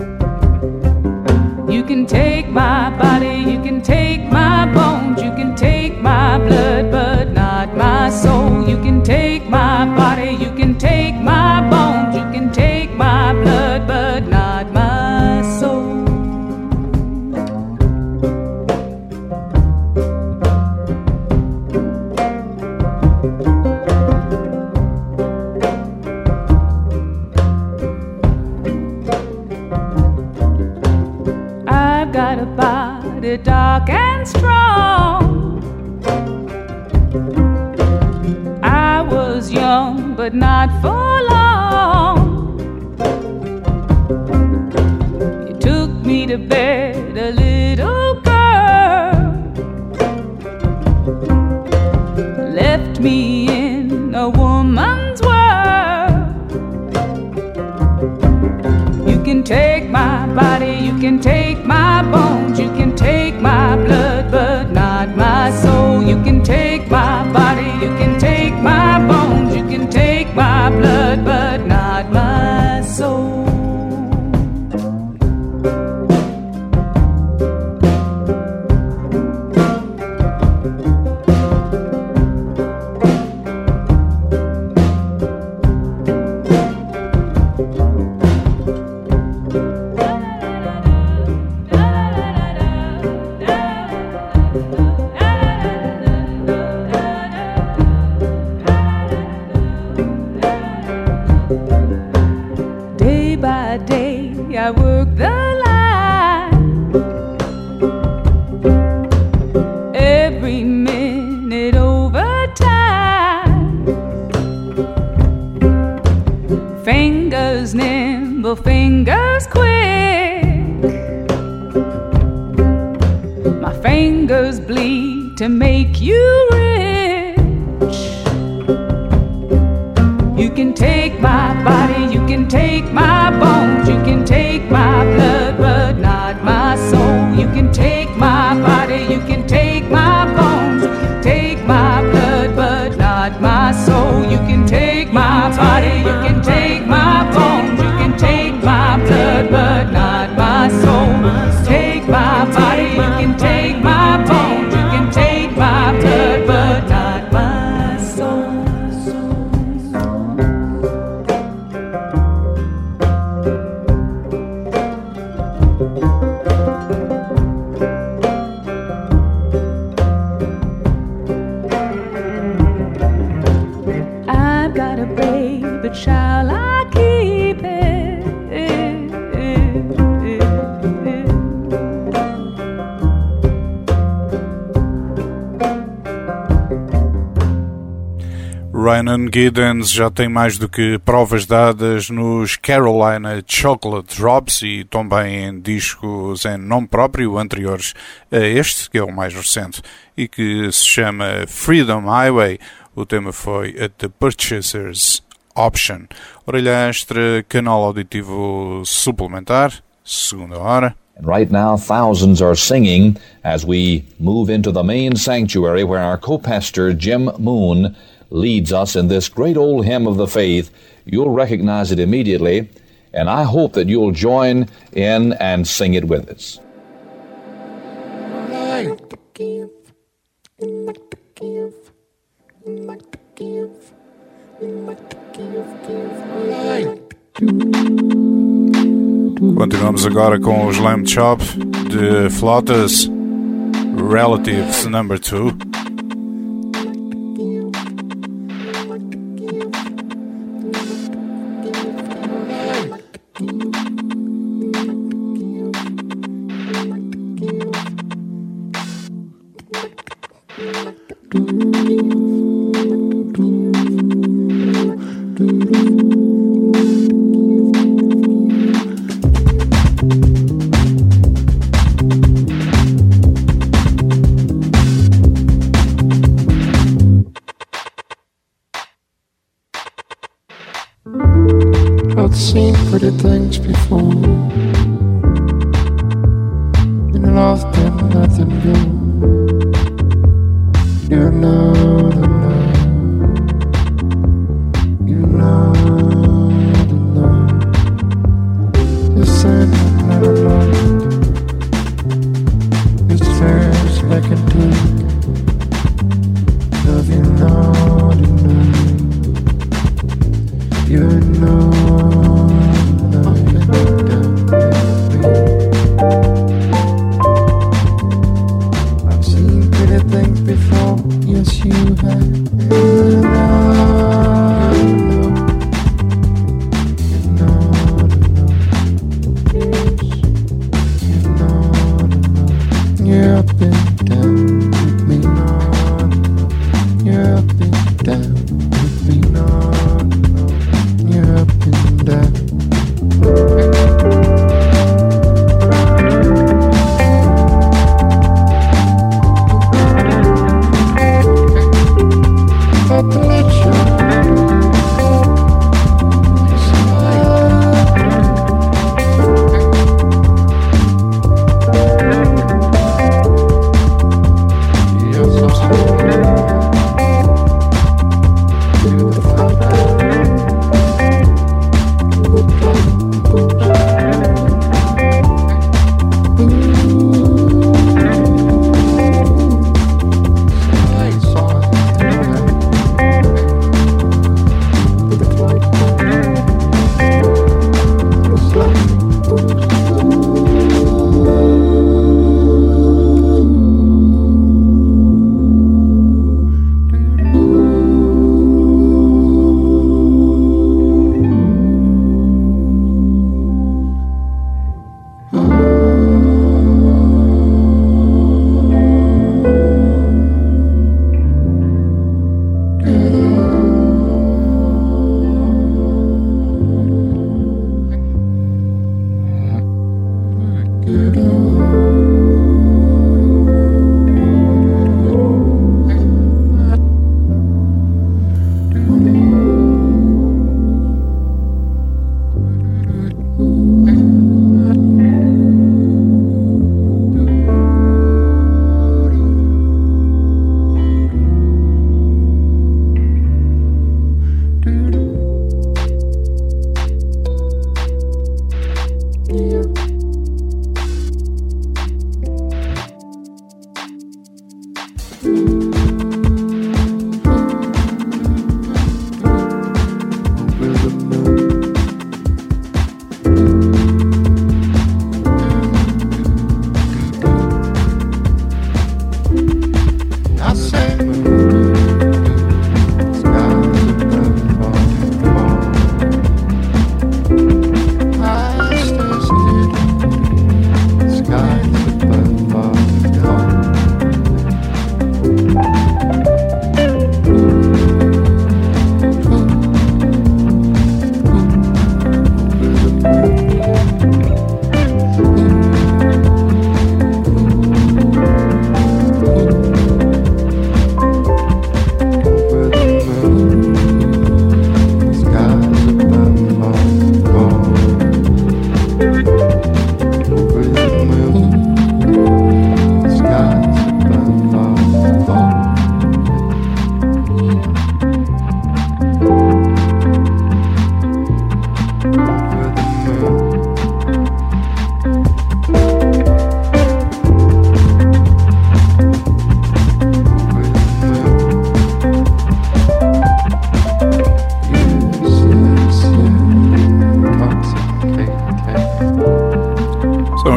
You can take my body, you can take my bones, you can take my blood, but not my soul. You can take my body, you can take my bones, you can take my blood, but not my soul. I've got a body dark and strong. I was young, but not for long. You took me to bed, a little girl, left me in a woman's world. You can take my body, you can take my bones, you can take my blood, but not my soul. You can take my body, you can take my bones, you can take my blood, but not my soul. Rhiannon Giddens já tem mais do que provas dadas nos Carolina Chocolate Drops e também em discos em nome próprio anteriores a este, que é o mais recente, e que se chama Freedom Highway. O tema foi At the Purchaser's Option. Orelha Extra, canal auditivo suplementar, segunda hora. And right now, thousands are singing as we move into the main sanctuary where our co-pastor Jim Moon leads us in this great old hymn of the faith. You'll recognize it immediately, and I hope that you'll join in and sing it with us. Continuamos agora com os Lamb Chop de Flautas, Relatives Number 2. I've seen pretty things before and lost them, let them go. You're not alone. You're not alone. Just saying I'm not alone. It's fast I can take. Love you not enough. You're not I've seen pretty things before. Yes, you have. You're not alone. You're not alone. You're not alone. You're up and down with me. You're up and down with me. You're up and down.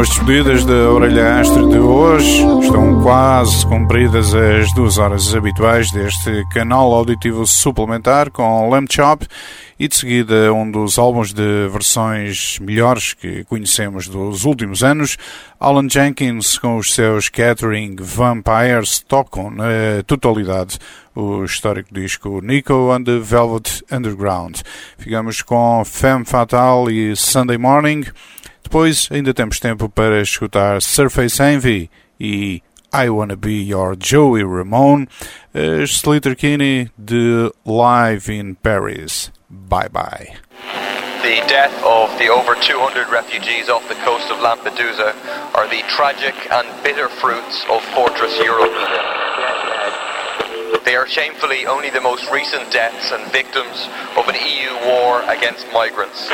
as despedidas da Orelha Astra de hoje. Estão quase cumpridas as 2 horas habituais deste canal auditivo suplementar com Lamb Chop e de seguida um dos álbuns de versões melhores que conhecemos dos últimos anos. Alan Jenkins com os seus Catering Vampires tocam na totalidade o histórico disco Nico and the Velvet Underground. Ficamos com Femme Fatale e Sunday Morning. Depois ainda temos tempo para escutar Surface Envy e I Wanna Be Your Joey Ramone, Sleater-Kinney de Live in Paris. Bye bye. The death of the over 200 refugees off the coast of Lampedusa are the tragic and bitter fruits of Fortress Europe. They are shamefully only the most recent deaths and victims of an EU war against migrants.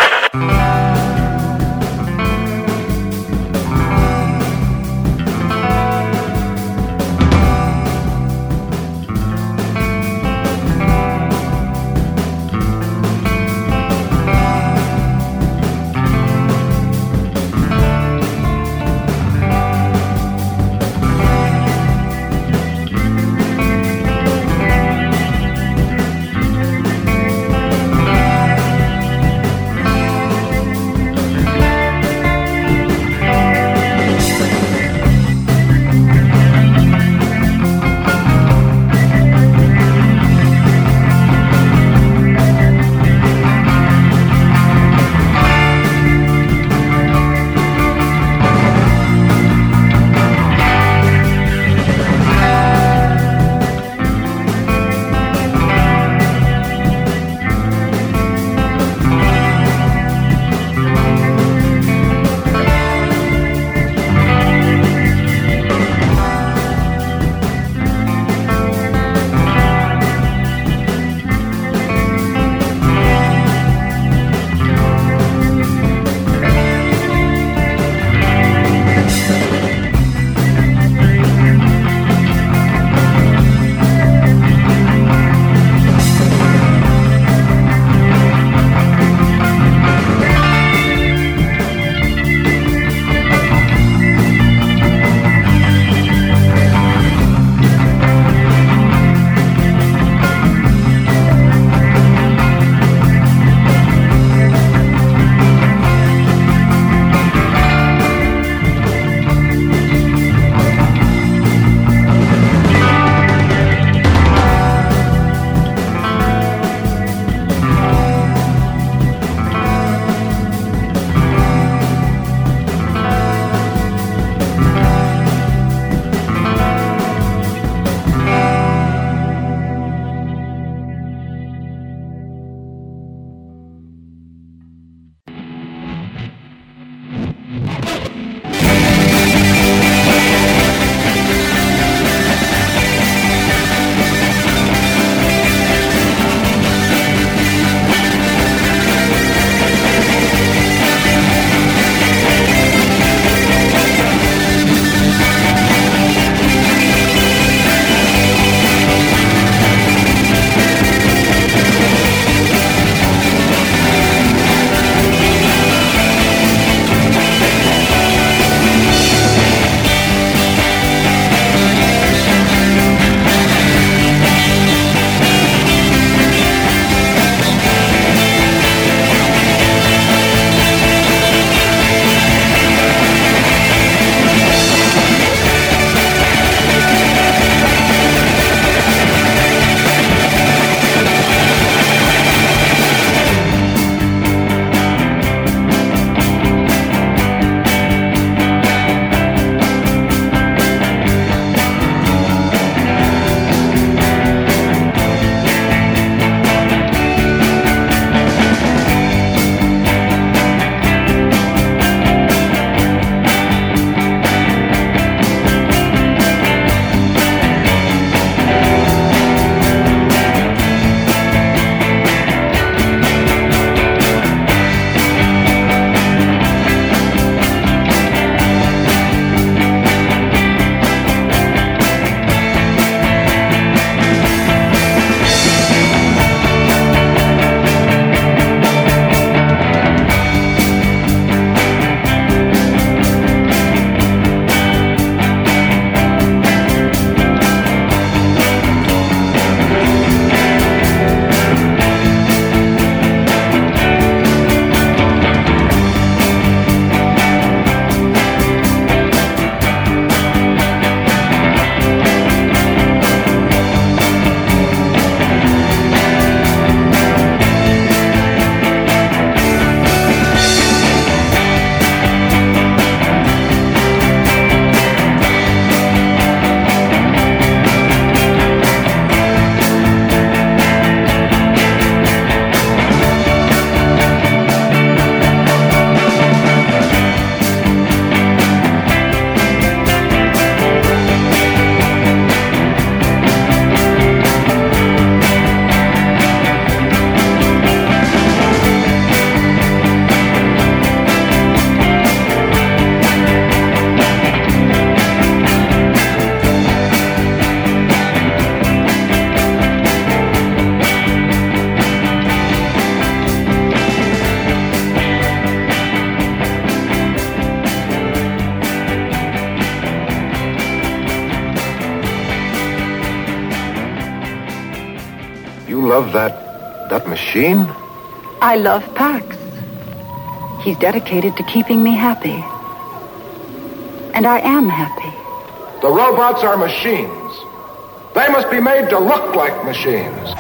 You love that machine? I love Pax. He's dedicated to keeping me happy. And I am happy. The robots are machines. They must be made to look like machines.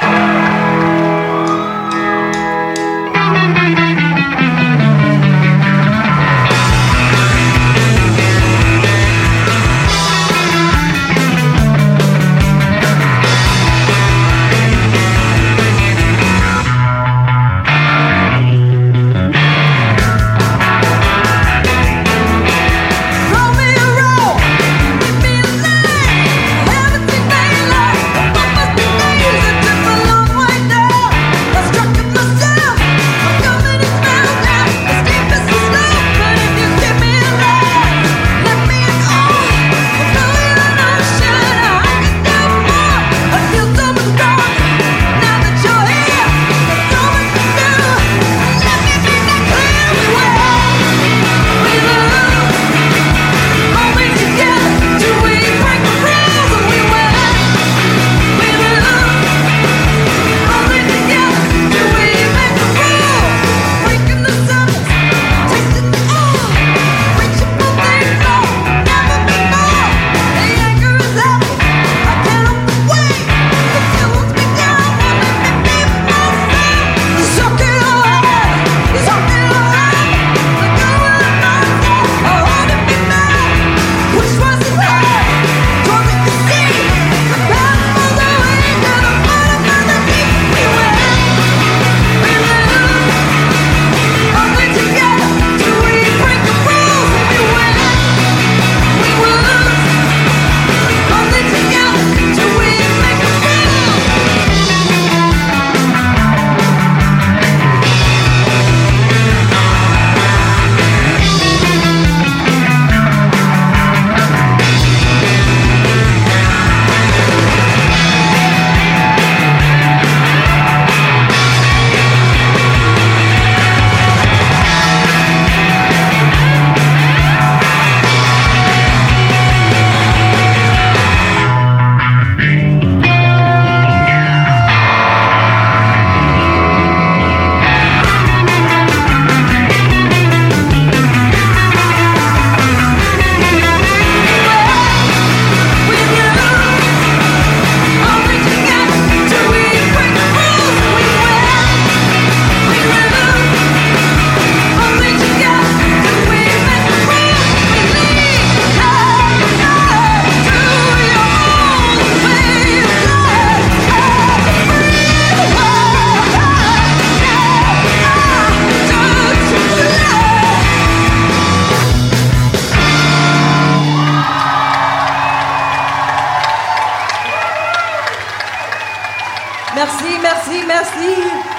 Merci, merci, merci.